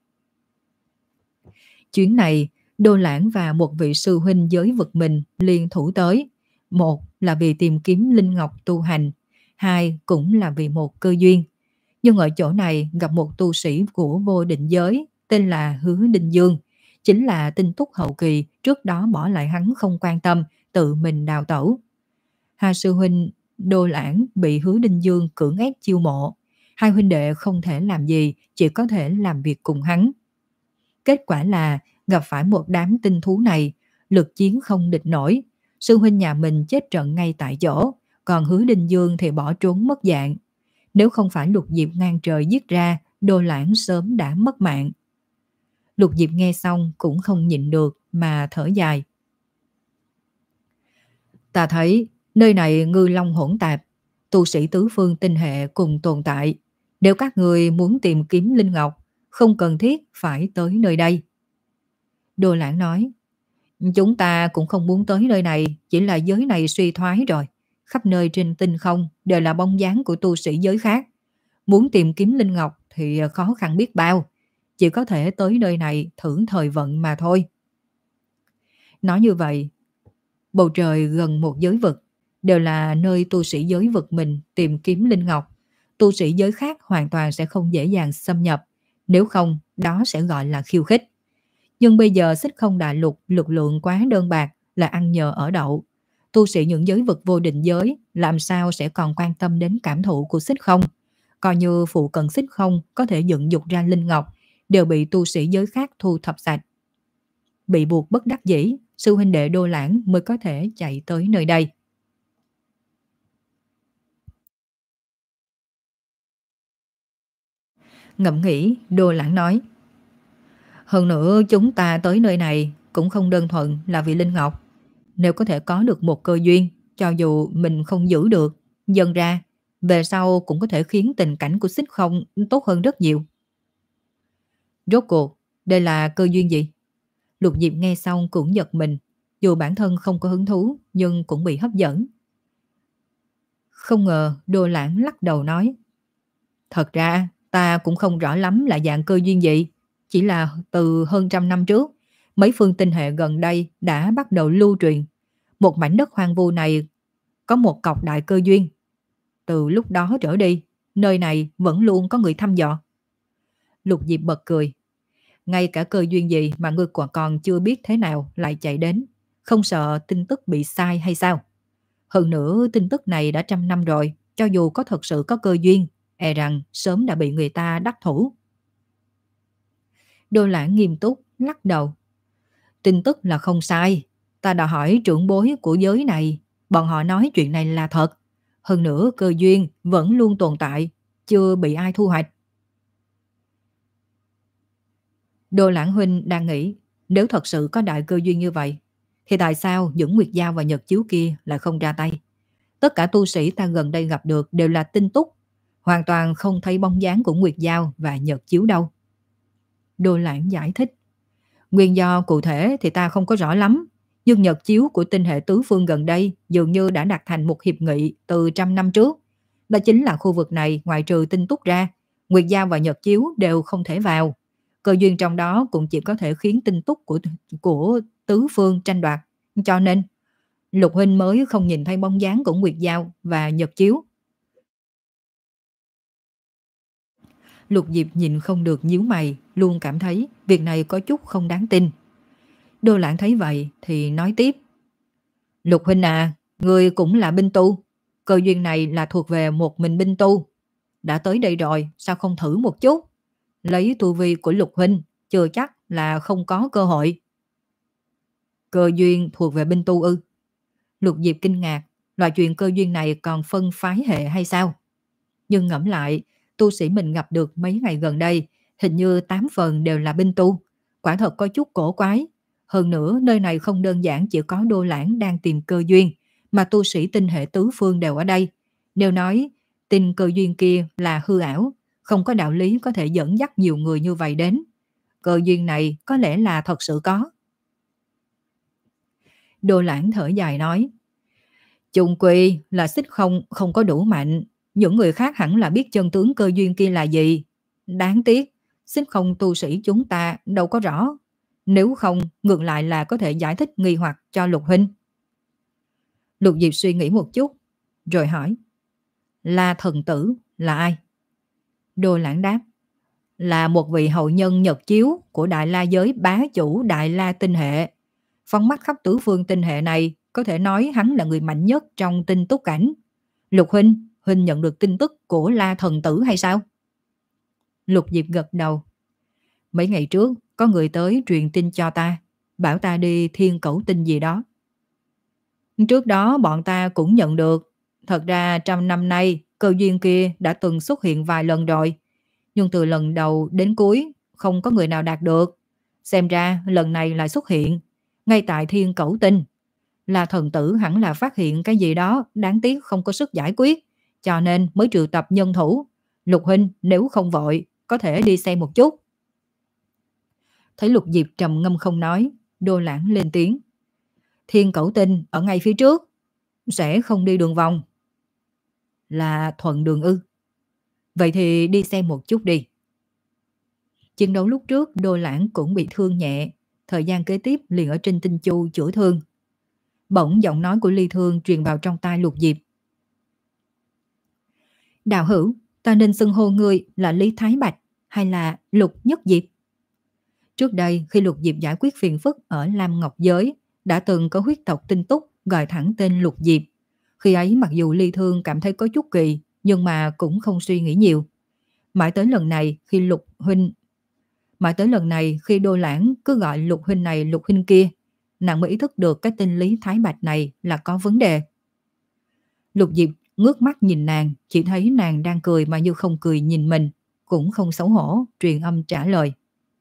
Chuyến này, Đô Lãng và một vị sư huynh giới vực mình liên thủ tới. Một là vì tìm kiếm linh ngọc tu hành, hai cũng là vì một cơ duyên. Nhưng ở chỗ này gặp một tu sĩ của vô định giới tên là Hứa Đinh Dương, chính là tinh túc hậu kỳ, trước đó bỏ lại hắn không quan tâm, tự mình đào tẩu. Hai sư huynh Đô Lãng bị Hứa Đinh Dương cưỡng ép chiêu mộ. Hai huynh đệ không thể làm gì, chỉ có thể làm việc cùng hắn. Kết quả là gặp phải một đám tinh thú này, lực chiến không địch nổi. Sư huynh nhà mình chết trận ngay tại chỗ, còn Hứa Đinh Dương thì bỏ trốn mất dạng. Nếu không phải Lục Diệp ngang trời giết ra, Đô Lãng sớm đã mất mạng. Lục Diệp nghe xong cũng không nhịn được mà thở dài. Ta thấy nơi này ngư long hỗn tạp, tu sĩ tứ phương tinh hệ cùng tồn tại. Nếu các người muốn tìm kiếm linh ngọc, không cần thiết phải tới nơi đây. Đô Lãng nói, chúng ta cũng không muốn tới nơi này, chỉ là giới này suy thoái rồi. Khắp nơi trên tinh không đều là bóng dáng của tu sĩ giới khác. Muốn tìm kiếm linh ngọc thì khó khăn biết bao, chỉ có thể tới nơi này thử thời vận mà thôi. Nói như vậy, bầu trời gần một giới vực đều là nơi tu sĩ giới vực mình tìm kiếm linh ngọc. Tu sĩ giới khác hoàn toàn sẽ không dễ dàng xâm nhập, nếu không đó sẽ gọi là khiêu khích. Nhưng bây giờ Xích Không Đại Lục lực lượng quá đơn bạc, là ăn nhờ ở đậu. Tu sĩ những giới vực vô định giới làm sao sẽ còn quan tâm đến cảm thụ của Xích Không. Coi như phụ cận Xích Không có thể dựng dục ra linh ngọc, đều bị tu sĩ giới khác thu thập sạch. Bị buộc bất đắc dĩ, sư huynh đệ Đô Lãng mới có thể chạy tới nơi đây. Ngẫm nghĩ, Đô Lãng nói, hơn nữa chúng ta tới nơi này cũng không đơn thuần là vì linh ngọc. Nếu có thể có được một cơ duyên, cho dù mình không giữ được, dần ra về sau cũng có thể khiến tình cảnh của Xích Không tốt hơn rất nhiều. Rốt cuộc, đây là cơ duyên gì? Lục Diệp nghe xong cũng giật mình, dù bản thân không có hứng thú nhưng cũng bị hấp dẫn. Không ngờ Đô Lãng lắc đầu nói, thật ra ta cũng không rõ lắm là dạng cơ duyên gì, chỉ là từ hơn trăm năm trước, mấy phương tinh hệ gần đây đã bắt đầu lưu truyền. Một mảnh đất hoang vu này có một cọc đại cơ duyên. từ lúc đó trở đi, nơi này vẫn luôn có người thăm dò. Lục Diệp bật cười. Ngay cả cơ duyên gì mà ngươi còn còn chưa biết thế nào lại chạy đến, không sợ tin tức bị sai hay sao? Hơn nữa tin tức này đã trăm năm rồi, cho dù có thật sự có cơ duyên, e rằng sớm đã bị người ta đắc thủ. Đô Lãng nghiêm túc, lắc đầu. Tin tức là không sai. Ta đã hỏi trưởng bối của giới này, bọn họ nói chuyện này là thật. Hơn nữa cơ duyên vẫn luôn tồn tại, chưa bị ai thu hoạch. Đô Lãng huynh đang nghĩ, nếu thật sự có đại cơ duyên như vậy, thì tại sao những Nguyệt Giao và Nhật Chiếu kia lại không ra tay? Tất cả tu sĩ ta gần đây gặp được đều là tinh túc, hoàn toàn không thấy bóng dáng của Nguyệt Giao và Nhật Chiếu đâu. Đô Lãng giải thích. Nguyên do cụ thể thì ta không có rõ lắm, nhưng Nhật Chiếu của tinh hệ tứ phương gần đây dường như đã đạt thành một hiệp nghị từ trăm năm trước. Đó chính là khu vực này ngoại trừ tinh túc ra, Nguyệt Giao và Nhật Chiếu đều không thể vào. Cơ duyên trong đó cũng chỉ có thể khiến tinh túc của của tứ phương tranh đoạt. Cho nên, Lục huynh mới không nhìn thấy bóng dáng của Nguyệt Giao và Nhật Chiếu. Lục Diệp nhìn không được nhíu mày, luôn cảm thấy việc này có chút không đáng tin. Đô Lãng thấy vậy thì nói tiếp. Lục huynh à, người cũng là binh tu. Cơ duyên này là thuộc về một mình binh tu. Đã tới đây rồi, sao không thử một chút? Lấy tu vi của Lục huynh, chưa chắc là không có cơ hội. Cơ duyên thuộc về binh tu ư? Lục Diệp kinh ngạc, loại chuyện cơ duyên này còn phân phái hệ hay sao? Nhưng ngẫm lại, tu sĩ mình gặp được mấy ngày gần đây, hình như tám phần đều là binh tu. Quả thật có chút cổ quái. Hơn nữa, nơi này không đơn giản chỉ có Đô Lãng đang tìm cơ duyên, mà tu sĩ tinh hệ tứ phương đều ở đây. Nếu nói tin cơ duyên kia là hư ảo, không có đạo lý có thể dẫn dắt nhiều người như vậy đến. Cơ duyên này có lẽ là thật sự có. Đô Lãng thở dài nói. Chung quy là xích không không có đủ mạnh. Những người khác hẳn là biết chân tướng cơ duyên kia là gì. Đáng tiếc, xích không tu sĩ chúng ta đâu có rõ. Nếu không, ngược lại là có thể giải thích nghi hoặc cho Lục huynh. Lục Diệp suy nghĩ một chút, rồi hỏi. La thần tử là ai? Đô Lãng đáp. Là một vị hậu nhân Nhật Chiếu của Đại La giới bá chủ Đại La tinh hệ. Phóng mắt khắp tứ phương tinh hệ này, có thể nói hắn là người mạnh nhất trong tinh túc cảnh. Lục huynh, huynh nhận được tin tức của La thần tử hay sao? Lục Diệp gật đầu. Mấy ngày trước, có người tới truyền tin cho ta, bảo ta đi Thiên Cẩu tinh gì đó. Trước đó bọn ta cũng nhận được. Thật ra trăm năm nay, cơ duyên kia đã từng xuất hiện vài lần rồi. Nhưng từ lần đầu đến cuối, không có người nào đạt được. Xem ra lần này lại xuất hiện, ngay tại Thiên Cẩu tinh. Là thần tử hẳn là phát hiện cái gì đó đáng tiếc không có sức giải quyết, cho nên mới triệu tập nhân thủ. Lục huynh nếu không vội, có thể đi xem một chút. Thấy Lục Diệp trầm ngâm không nói, Đô Lãng lên tiếng. Thiên Cẩu tinh ở ngay phía trước, sẽ không đi đường vòng. Là thuận đường ư? Vậy thì đi xem một chút đi. Chiến đấu lúc trước Đô Lãng cũng bị thương nhẹ, thời gian kế tiếp liền ở trên tinh chu chữa thương. Bỗng giọng nói của Ly Thương truyền vào trong tai Lục Diệp. Đạo hữu, ta nên xưng hô ngươi là Lý Thái Bạch hay là Lục Nhất Diệp? Trước đây khi Lục Diệp giải quyết phiền phức ở Lam Ngọc Giới, đã từng có huyết tộc tinh túc gọi thẳng tên Lục Diệp. Khi ấy mặc dù Ly Thương cảm thấy có chút kỳ, nhưng mà cũng không suy nghĩ nhiều. Mãi tới lần này khi Lục huynh Mãi tới lần này khi Đô Lãng cứ gọi Lục huynh này Lục huynh kia, nàng mới ý thức được cái tên Lý Thái Bạch này là có vấn đề. Lục Diệp ngước mắt nhìn nàng, chỉ thấy nàng đang cười mà như không cười nhìn mình, cũng không xấu hổ, truyền âm trả lời.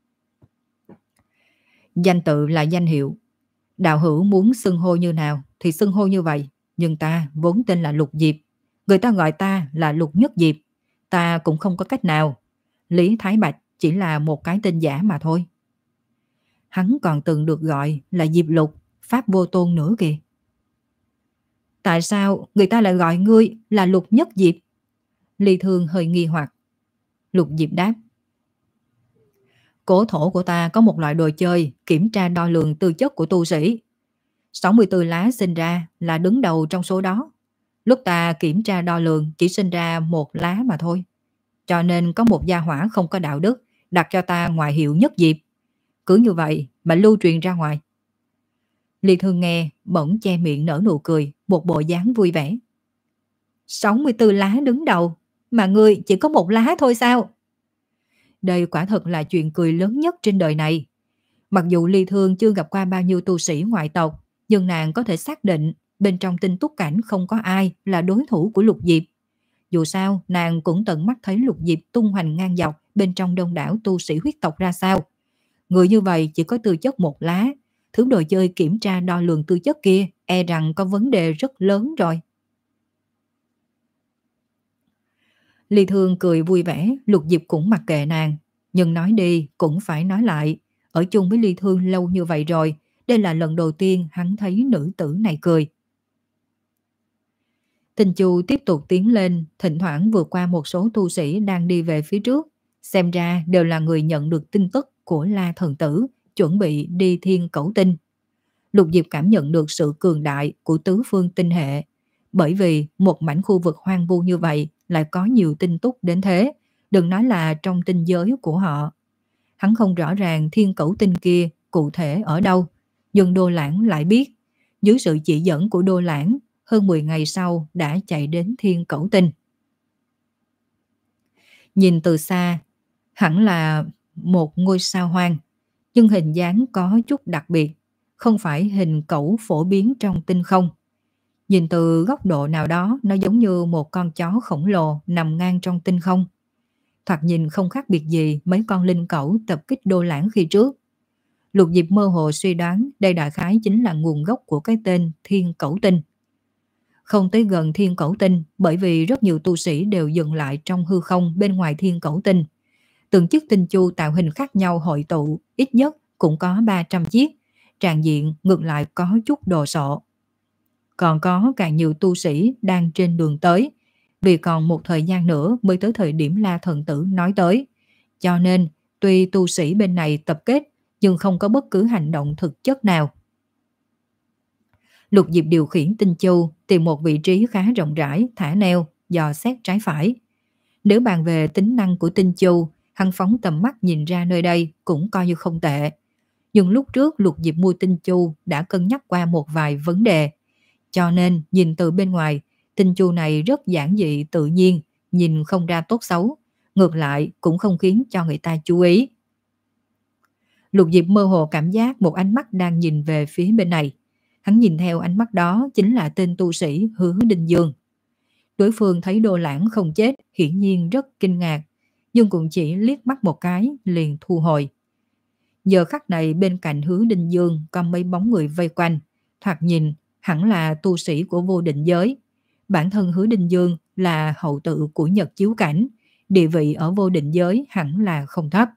Danh tự là danh hiệu. Đạo hữu muốn xưng hô như nào thì xưng hô như vậy, nhưng ta vốn tên là Lục Diệp. Người ta gọi ta là Lục Nhất Diệp, ta cũng không có cách nào. Lý Thái Bạch chỉ là một cái tên giả mà thôi. Hắn còn từng được gọi là Diệp Lục, Pháp Vô Tôn nữa kìa. Tại sao người ta lại gọi ngươi là Lục Nhất Diệp? Ly Thương hơi nghi hoặc. Lục Diệp đáp. Cố thổ của ta có một loại đồ chơi kiểm tra đo lường tư chất của tu sĩ. sáu mươi tư lá sinh ra là đứng đầu trong số đó. Lúc ta kiểm tra đo lường chỉ sinh ra một lá mà thôi. Cho nên có một gia hỏa không có đạo đức đặt cho ta ngoại hiệu Nhất Diệp. Cứ như vậy mà lưu truyền ra ngoài. Ly Thương nghe bỗng che miệng nở nụ cười, một bộ dáng vui vẻ. sáu mươi tư lá đứng đầu, mà ngươi chỉ có một lá thôi sao? Đây quả thật là chuyện cười lớn nhất trên đời này. Mặc dù Ly Thương chưa gặp qua bao nhiêu tu sĩ ngoại tộc, nhưng nàng có thể xác định bên trong Tinh Túc Cảnh không có ai là đối thủ của Lục Diệp. Dù sao, nàng cũng tận mắt thấy Lục Diệp tung hoành ngang dọc bên trong đông đảo tu sĩ huyết tộc ra sao. Người như vậy chỉ có tư chất một lá, thứ đồ chơi kiểm tra đo lường tư chất kia e rằng có vấn đề rất lớn rồi. Ly Thương cười vui vẻ, Lục Diệp cũng mặc kệ nàng. Nhưng nói đi cũng phải nói lại, ở chung với Ly Thương lâu như vậy rồi, đây là lần đầu tiên hắn thấy nữ tử này cười. Tinh Chu tiếp tục tiến lên, thỉnh thoảng vượt qua một số tu sĩ đang đi về phía trước. Xem ra đều là người nhận được tin tức của La Thần Tử, chuẩn bị đi Thiên Cẩu Tinh. Lục Diệp cảm nhận được sự cường đại của tứ phương tinh hệ. Bởi vì một mảnh khu vực hoang vu như vậy lại có nhiều tinh túc đến thế, đừng nói là trong tinh giới của họ. Hắn không rõ ràng Thiên Cẩu Tinh kia cụ thể ở đâu, nhưng Đô Lãng lại biết. Dưới sự chỉ dẫn của Đô Lãng, hơn mười ngày sau đã chạy đến Thiên Cẩu Tinh. Nhìn từ xa, hẳn là một ngôi sao hoang, nhưng hình dáng có chút đặc biệt, không phải hình cẩu phổ biến trong tinh không. Nhìn từ góc độ nào đó, nó giống như một con chó khổng lồ nằm ngang trong tinh không. Thoạt nhìn không khác biệt gì mấy con linh cẩu tập kích Đô Lãng khi trước. Lục Diệp mơ hồ suy đoán đây đại khái chính là nguồn gốc của cái tên Thiên Cẩu Tinh. Không tới gần Thiên Cẩu Tinh, bởi vì rất nhiều tu sĩ đều dừng lại trong hư không bên ngoài Thiên Cẩu Tinh. Từng chiếc tinh chu tạo hình khác nhau hội tụ, ít nhất cũng có ba trăm chiếc, tràn diện ngược lại có chút đồ sộ. Còn có càng nhiều tu sĩ đang trên đường tới, vì còn một thời gian nữa mới tới thời điểm La Thần Tử nói tới. Cho nên, tuy tu sĩ bên này tập kết, nhưng không có bất cứ hành động thực chất nào. Lục Diệp điều khiển tinh chu, tìm một vị trí khá rộng rãi, thả neo, dò xét trái phải. Nếu bàn về tính năng của tinh chu, hắn phóng tầm mắt nhìn ra nơi đây cũng coi như không tệ. Nhưng lúc trước Lục Diệp mua tinh chu đã cân nhắc qua một vài vấn đề. Cho nên nhìn từ bên ngoài, tinh chu này rất giản dị tự nhiên, nhìn không ra tốt xấu, ngược lại cũng không khiến cho người ta chú ý. Lục Diệp mơ hồ cảm giác một ánh mắt đang nhìn về phía bên này. Hắn nhìn theo ánh mắt đó chính là tên tu sĩ Hứa Đinh Dương. Đối phương thấy Đô Lãng không chết, hiển nhiên rất kinh ngạc, nhưng cũng chỉ liếc mắt một cái liền thu hồi. Giờ khắc này bên cạnh Hứa Đinh Dương có mấy bóng người vây quanh, thoạt nhìn hẳn là tu sĩ của Vô Định Giới. Bản thân Hứa Đinh Dương là hậu tự của Nhật Chiếu Cảnh, địa vị ở Vô Định Giới hẳn là không thấp.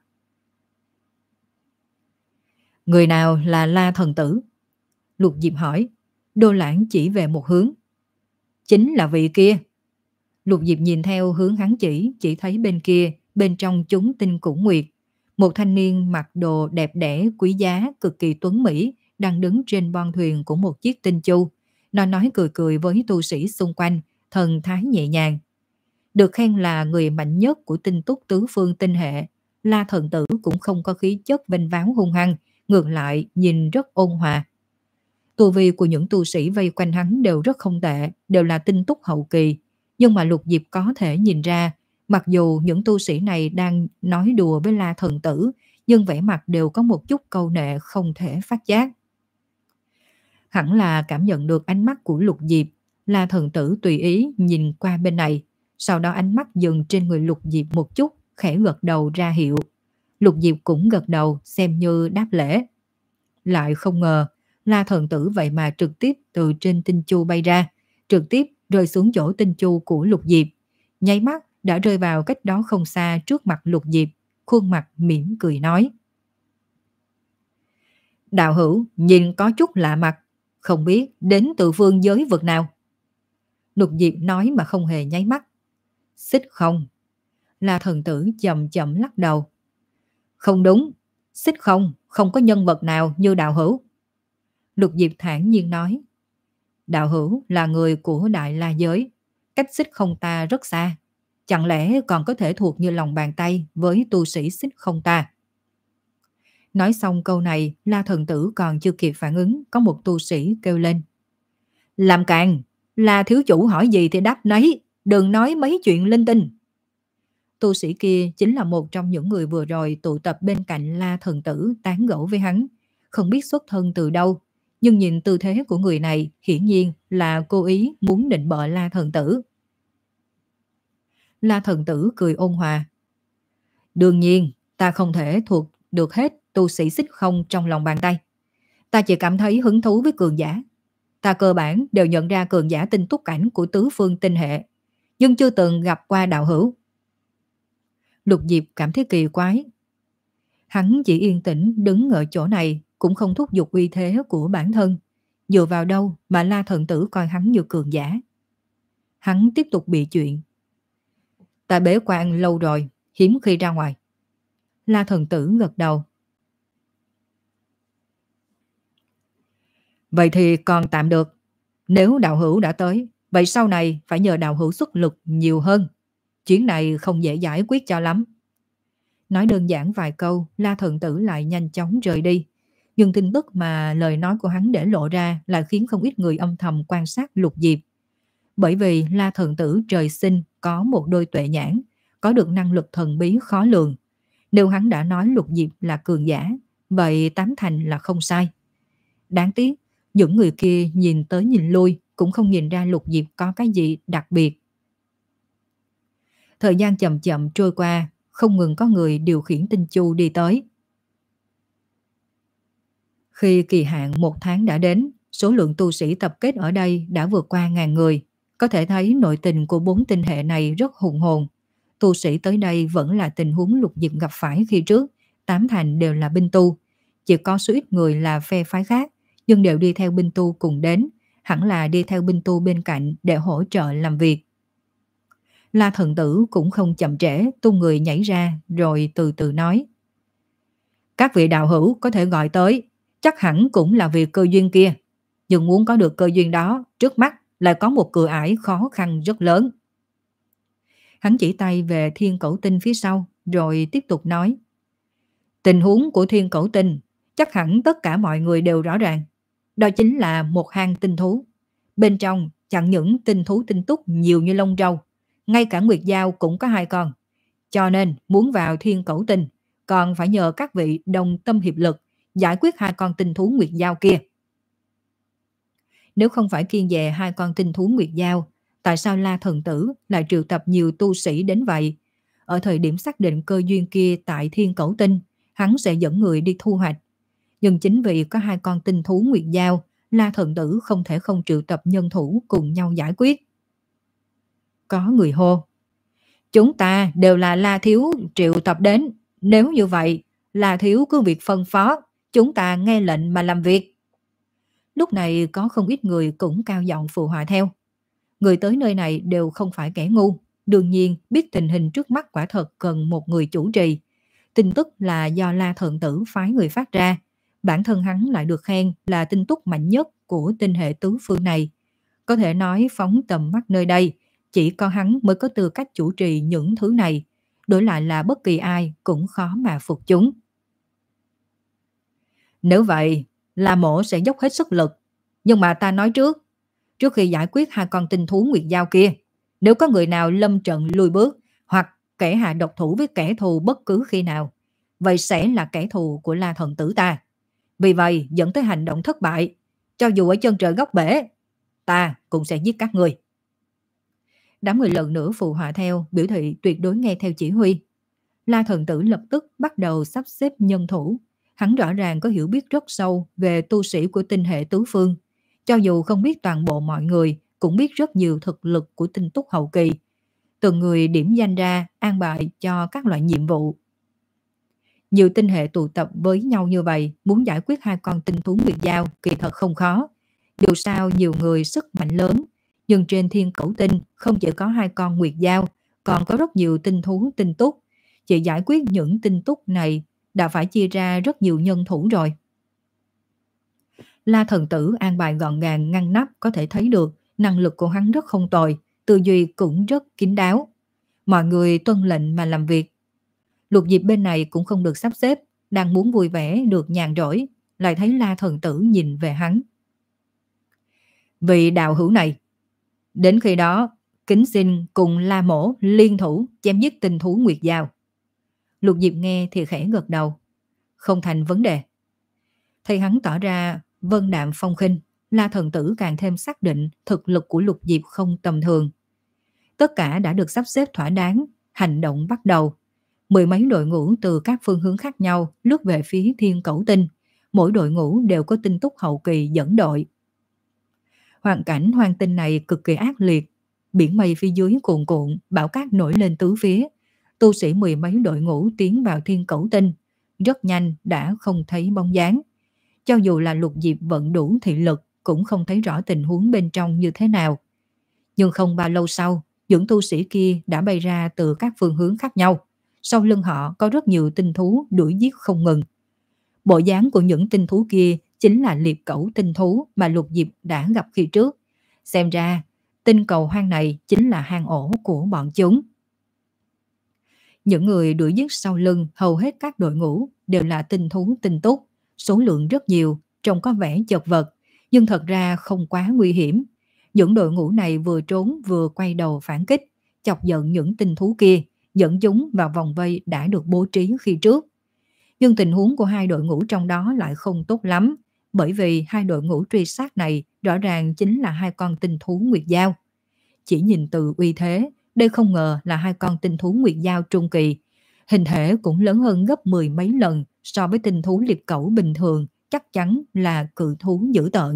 Người nào là La Thần Tử? Lục Diệp hỏi. Đô Lãng chỉ về một hướng. Chính là vị kia. Lục Diệp nhìn theo hướng hắn chỉ, chỉ thấy bên kia, bên trong chúng tinh cũ nguyệt. Một thanh niên mặc đồ đẹp đẽ, quý giá, cực kỳ tuấn mỹ, đang đứng trên bon thuyền của một chiếc tinh chu. Nó nói cười cười với tu sĩ xung quanh, thần thái nhẹ nhàng. Được khen là người mạnh nhất của tinh túc tứ phương tinh hệ, La Thần Tử cũng không có khí chất vênh váo hung hăng, ngược lại nhìn rất ôn hòa. Tu vi của những tu sĩ vây quanh hắn đều rất không tệ, đều là tinh túc hậu kỳ. Nhưng mà Lục Diệp có thể nhìn ra, mặc dù những tu sĩ này đang nói đùa với La Thần Tử, nhưng vẻ mặt đều có một chút câu nệ không thể phát giác. Hẳn là cảm nhận được ánh mắt của Lục Diệp, La Thần Tử tùy ý nhìn qua bên này, sau đó ánh mắt dừng trên người Lục Diệp một chút, khẽ gật đầu ra hiệu. Lục Diệp cũng gật đầu xem như đáp lễ. Lại không ngờ, La Thần Tử vậy mà trực tiếp từ trên tinh chu bay ra, trực tiếp rơi xuống chỗ tinh chu của Lục Diệp. Nháy mắt đã rơi vào cách đó không xa trước mặt Lục Diệp, khuôn mặt mỉm cười nói. Đạo hữu nhìn có chút lạ mặt, không biết đến từ phương giới vực nào. Lục Diệp nói mà không hề nháy mắt. Xích Không. La Thần Tử chậm chậm lắc đầu. Không đúng, Xích Không không có nhân vật nào như đạo hữu. Lục Diệp thản nhiên nói. Đạo hữu là người của Đại La Giới, cách xích không ta rất xa. Chẳng lẽ còn có thể thuộc như lòng bàn tay với tu sĩ xích không ta? Nói xong câu này, La Thần Tử còn chưa kịp phản ứng, có một tu sĩ kêu lên. Làm càn, là thiếu chủ hỏi gì thì đáp nấy, đừng nói mấy chuyện linh tinh. Tu sĩ kia chính là một trong những người vừa rồi tụ tập bên cạnh La Thần Tử tán gẫu với hắn. Không biết xuất thân từ đâu, nhưng nhìn tư thế của người này hiển nhiên là cố ý muốn định bợ La Thần Tử. La Thần Tử cười ôn hòa. Đương nhiên, ta không thể thuộc được hết tu sĩ xích không trong lòng bàn tay. Ta chỉ cảm thấy hứng thú với cường giả. Ta cơ bản đều nhận ra cường giả tinh túc cảnh của tứ phương tinh hệ, nhưng chưa từng gặp qua đạo hữu. Lục Diệp cảm thấy kỳ quái. Hắn chỉ yên tĩnh đứng ở chỗ này, cũng không thúc giục uy thế của bản thân. Dựa vào đâu mà La Thần Tử coi hắn như cường giả? Hắn tiếp tục bị chuyện. Ta bế quan lâu rồi, hiếm khi ra ngoài. La Thần Tử gật đầu. Vậy thì còn tạm được. Nếu đạo hữu đã tới, vậy sau này phải nhờ đạo hữu xuất lực nhiều hơn. Chuyến này không dễ giải quyết cho lắm. Nói đơn giản vài câu, La Thần Tử lại nhanh chóng rời đi. Nhưng tin tức mà lời nói của hắn để lộ ra lại khiến không ít người âm thầm quan sát Lục Diệp. Bởi vì La Thần Tử trời sinh có một đôi tuệ nhãn, có được năng lực thần bí khó lường. Nếu hắn đã nói Lục Diệp là cường giả, vậy tám thành là không sai. Đáng tiếc, những người kia nhìn tới nhìn lui cũng không nhìn ra Lục Diệp có cái gì đặc biệt. Thời gian chậm chậm trôi qua, không ngừng có người điều khiển tinh chu đi tới. Khi kỳ hạn một tháng đã đến, số lượng tu sĩ tập kết ở đây đã vượt qua ngàn người. Có thể thấy nội tình của bốn tinh hệ này rất hùng hồn. Tu sĩ tới đây vẫn là tình huống Lục Diệp gặp phải khi trước, tám thành đều là binh tu. Chỉ có số ít người là phe phái khác, nhưng đều đi theo binh tu cùng đến, hẳn là đi theo binh tu bên cạnh để hỗ trợ làm việc. La Thần Tử cũng không chậm trễ, tung người nhảy ra rồi từ từ nói. Các vị đạo hữu có thể gọi tới, chắc hẳn cũng là vì cơ duyên kia. Nhưng muốn có được cơ duyên đó, trước mắt lại có một cửa ải khó khăn rất lớn. Hắn chỉ tay về Thiên Cẩu Tinh phía sau, rồi tiếp tục nói. Tình huống của Thiên Cẩu Tinh, chắc hẳn tất cả mọi người đều rõ ràng. Đó chính là một hang tinh thú. Bên trong chẳng những tinh thú tinh túc nhiều như lông trâu, ngay cả Nguyệt Dao cũng có hai con. Cho nên muốn vào Thiên Cẩu Tinh, còn phải nhờ các vị đồng tâm hiệp lực giải quyết hai con tinh thú Nguyệt Dao kia. Nếu không phải kiêng dè hai con tinh thú Nguyệt Dao, tại sao La Thần Tử lại triệu tập nhiều tu sĩ đến vậy? Ở thời điểm xác định cơ duyên kia tại Thiên Cẩu Tinh, hắn sẽ dẫn người đi thu hoạch. Nhưng chính vì có hai con tinh thú Nguyệt Dao, La Thần Tử không thể không triệu tập nhân thủ cùng nhau giải quyết. Có người hô. Chúng ta đều là La Thiếu triệu tập đến. Nếu như vậy, La Thiếu cứ việc phân phó, chúng ta nghe lệnh mà làm việc. Lúc này có không ít người cũng cao giọng phụ họa theo. Người tới nơi này đều không phải kẻ ngu, đương nhiên biết tình hình trước mắt quả thật cần một người chủ trì. Tin tức là do La Thần Tử phái người phát ra, bản thân hắn lại được khen là tinh túc mạnh nhất của tinh hệ tứ phương này. Có thể nói phóng tầm mắt nơi đây, chỉ có hắn mới có tư cách chủ trì những thứ này, đổi lại là bất kỳ ai cũng khó mà phục chúng. Nếu vậy, La Mỗ sẽ dốc hết sức lực, nhưng mà ta nói trước, trước khi giải quyết hai con tinh thú Nguyệt Dao kia, nếu có người nào lâm trận lùi bước hoặc kẻ hạ độc thủ với kẻ thù bất cứ khi nào, vậy sẽ là kẻ thù của La Thần Tử ta. Vì vậy dẫn tới hành động thất bại, cho dù ở chân trời góc bể, ta cũng sẽ giết các người. Đám người lần nữa phụ họa theo, biểu thị tuyệt đối nghe theo chỉ huy. La Thần Tử lập tức bắt đầu sắp xếp nhân thủ. Hắn rõ ràng có hiểu biết rất sâu về tu sĩ của tinh hệ tứ phương. Cho dù không biết toàn bộ mọi người, cũng biết rất nhiều thực lực của tinh túc hậu kỳ. Từng người điểm danh ra, an bài cho các loại nhiệm vụ. Nhiều tinh hệ tụ tập với nhau như vậy, muốn giải quyết hai con tinh thú Nguyệt Dao kỳ thật không khó. Dù sao nhiều người sức mạnh lớn, nhưng trên Thiên Cẩu Tinh không chỉ có hai con Nguyệt Dao, còn có rất nhiều tinh thú tinh túc. Chỉ giải quyết những tinh túc này đã phải chia ra rất nhiều nhân thủ rồi. La Thần Tử an bài gọn gàng ngăn nắp, có thể thấy được năng lực của hắn rất không tồi, tư duy cũng rất kín đáo. Mọi người tuân lệnh mà làm việc. Lục Diệp bên này cũng không được sắp xếp, đang muốn vui vẻ được nhàn rỗi, lại thấy La Thần Tử nhìn về hắn. Vị đạo hữu này, đến khi đó, kính xin cùng La Mổ liên thủ chém giết tinh thú Nguyệt Giao. Lục Diệp nghe thì khẽ gật đầu. Không thành vấn đề. Thấy hắn tỏ ra vân đạm phong khinh, La Thần Tử càng thêm xác định thực lực của Lục Diệp không tầm thường. Tất cả đã được sắp xếp thỏa đáng, hành động bắt đầu. Mười mấy đội ngũ từ các phương hướng khác nhau lướt về phía Thiên Cẩu Tinh. Mỗi đội ngũ đều có tinh túc hậu kỳ dẫn đội. Hoàn cảnh hoang tinh này cực kỳ ác liệt. Biển mây phía dưới cuồn cuộn, bão cát nổi lên tứ phía. Tu sĩ mười mấy đội ngũ tiến vào Thiên Cẩu Tinh. Rất nhanh đã không thấy bóng dáng. Cho dù là Lục Diệp vận đủ thị lực, cũng không thấy rõ tình huống bên trong như thế nào. Nhưng không bao lâu sau, những tu sĩ kia đã bay ra từ các phương hướng khác nhau. Sau lưng họ có rất nhiều tinh thú đuổi giết không ngừng. Bộ dáng của những tinh thú kia chính là liệp cẩu tinh thú mà Lục Diệp đã gặp khi trước. Xem ra, tinh cầu hoang này chính là hang ổ của bọn chúng. Những người đuổi giết sau lưng hầu hết các đội ngũ đều là tinh thú tinh túc. Số lượng rất nhiều, trông có vẻ chật vật, nhưng thật ra không quá nguy hiểm. Những đội ngũ này vừa trốn vừa quay đầu phản kích, chọc giận những tinh thú kia, dẫn chúng vào vòng vây đã được bố trí khi trước. Nhưng tình huống của hai đội ngũ trong đó lại không tốt lắm, bởi vì hai đội ngũ truy sát này rõ ràng chính là hai con tinh thú Nguyệt Giao. Chỉ nhìn từ uy thế, đây không ngờ là hai con tinh thú Nguyệt Giao trung kỳ. Hình thể cũng lớn hơn gấp mười mấy lần so với tinh thú liệp cẩu bình thường, chắc chắn là cự thú dữ tợn.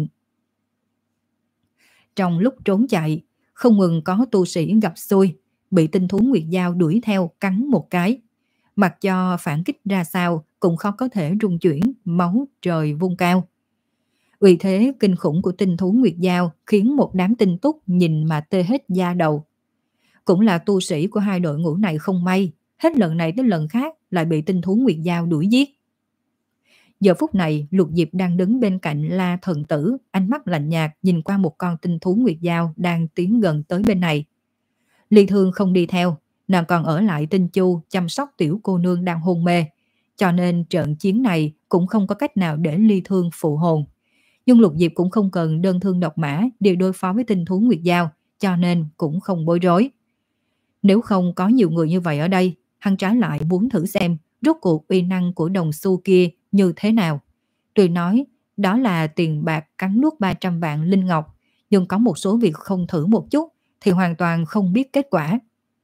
Trong lúc trốn chạy, không ngừng có tu sĩ gặp xui, bị tinh thú Nguyệt Giao đuổi theo cắn một cái. Mặc cho phản kích ra sao cũng khó có thể rung chuyển, máu trời vung cao. Uy thế kinh khủng của tinh thú Nguyệt Giao khiến một đám tinh túc nhìn mà tê hết da đầu. Cũng là tu sĩ của hai đội ngũ này không may, hết lần này tới lần khác lại bị tinh thú Nguyệt Giao đuổi giết. Giờ phút này, Lục Diệp đang đứng bên cạnh La Thần Tử, ánh mắt lạnh nhạt nhìn qua một con tinh thú Nguyệt Giao đang tiến gần tới bên này. Ly Thương không đi theo, nàng còn ở lại Tinh Chu chăm sóc tiểu cô nương đang hôn mê, cho nên trận chiến này cũng không có cách nào để Ly Thương phụ hồn. Nhưng Lục Diệp cũng không cần đơn thương độc mã để đối phó với tinh thú Nguyệt Giao, cho nên cũng không bối rối. Nếu không có nhiều người như vậy ở đây, hắn trái lại muốn thử xem rốt cuộc uy năng của đồng xu kia như thế nào. Tuy nói đó là tiền bạc cắn nuốt ba trăm vạn linh ngọc, nhưng có một số việc không thử một chút thì hoàn toàn không biết kết quả.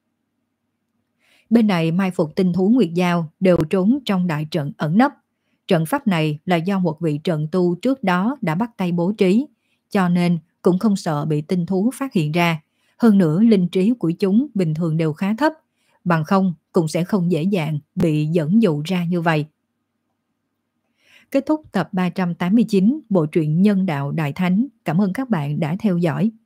Bên này mai phục tinh thú Nguyệt Giao đều trốn trong đại trận ẩn nấp. Trận pháp này là do một vị trận tu trước đó đã bắt tay bố trí, cho nên cũng không sợ bị tinh thú phát hiện ra. Hơn nữa linh trí của chúng bình thường đều khá thấp, bằng không cũng sẽ không dễ dàng bị dẫn dụ ra như vậy. Kết thúc tập ba trăm tám mươi chín bộ truyện Nhân Đạo Đại Thánh. Cảm ơn các bạn đã theo dõi.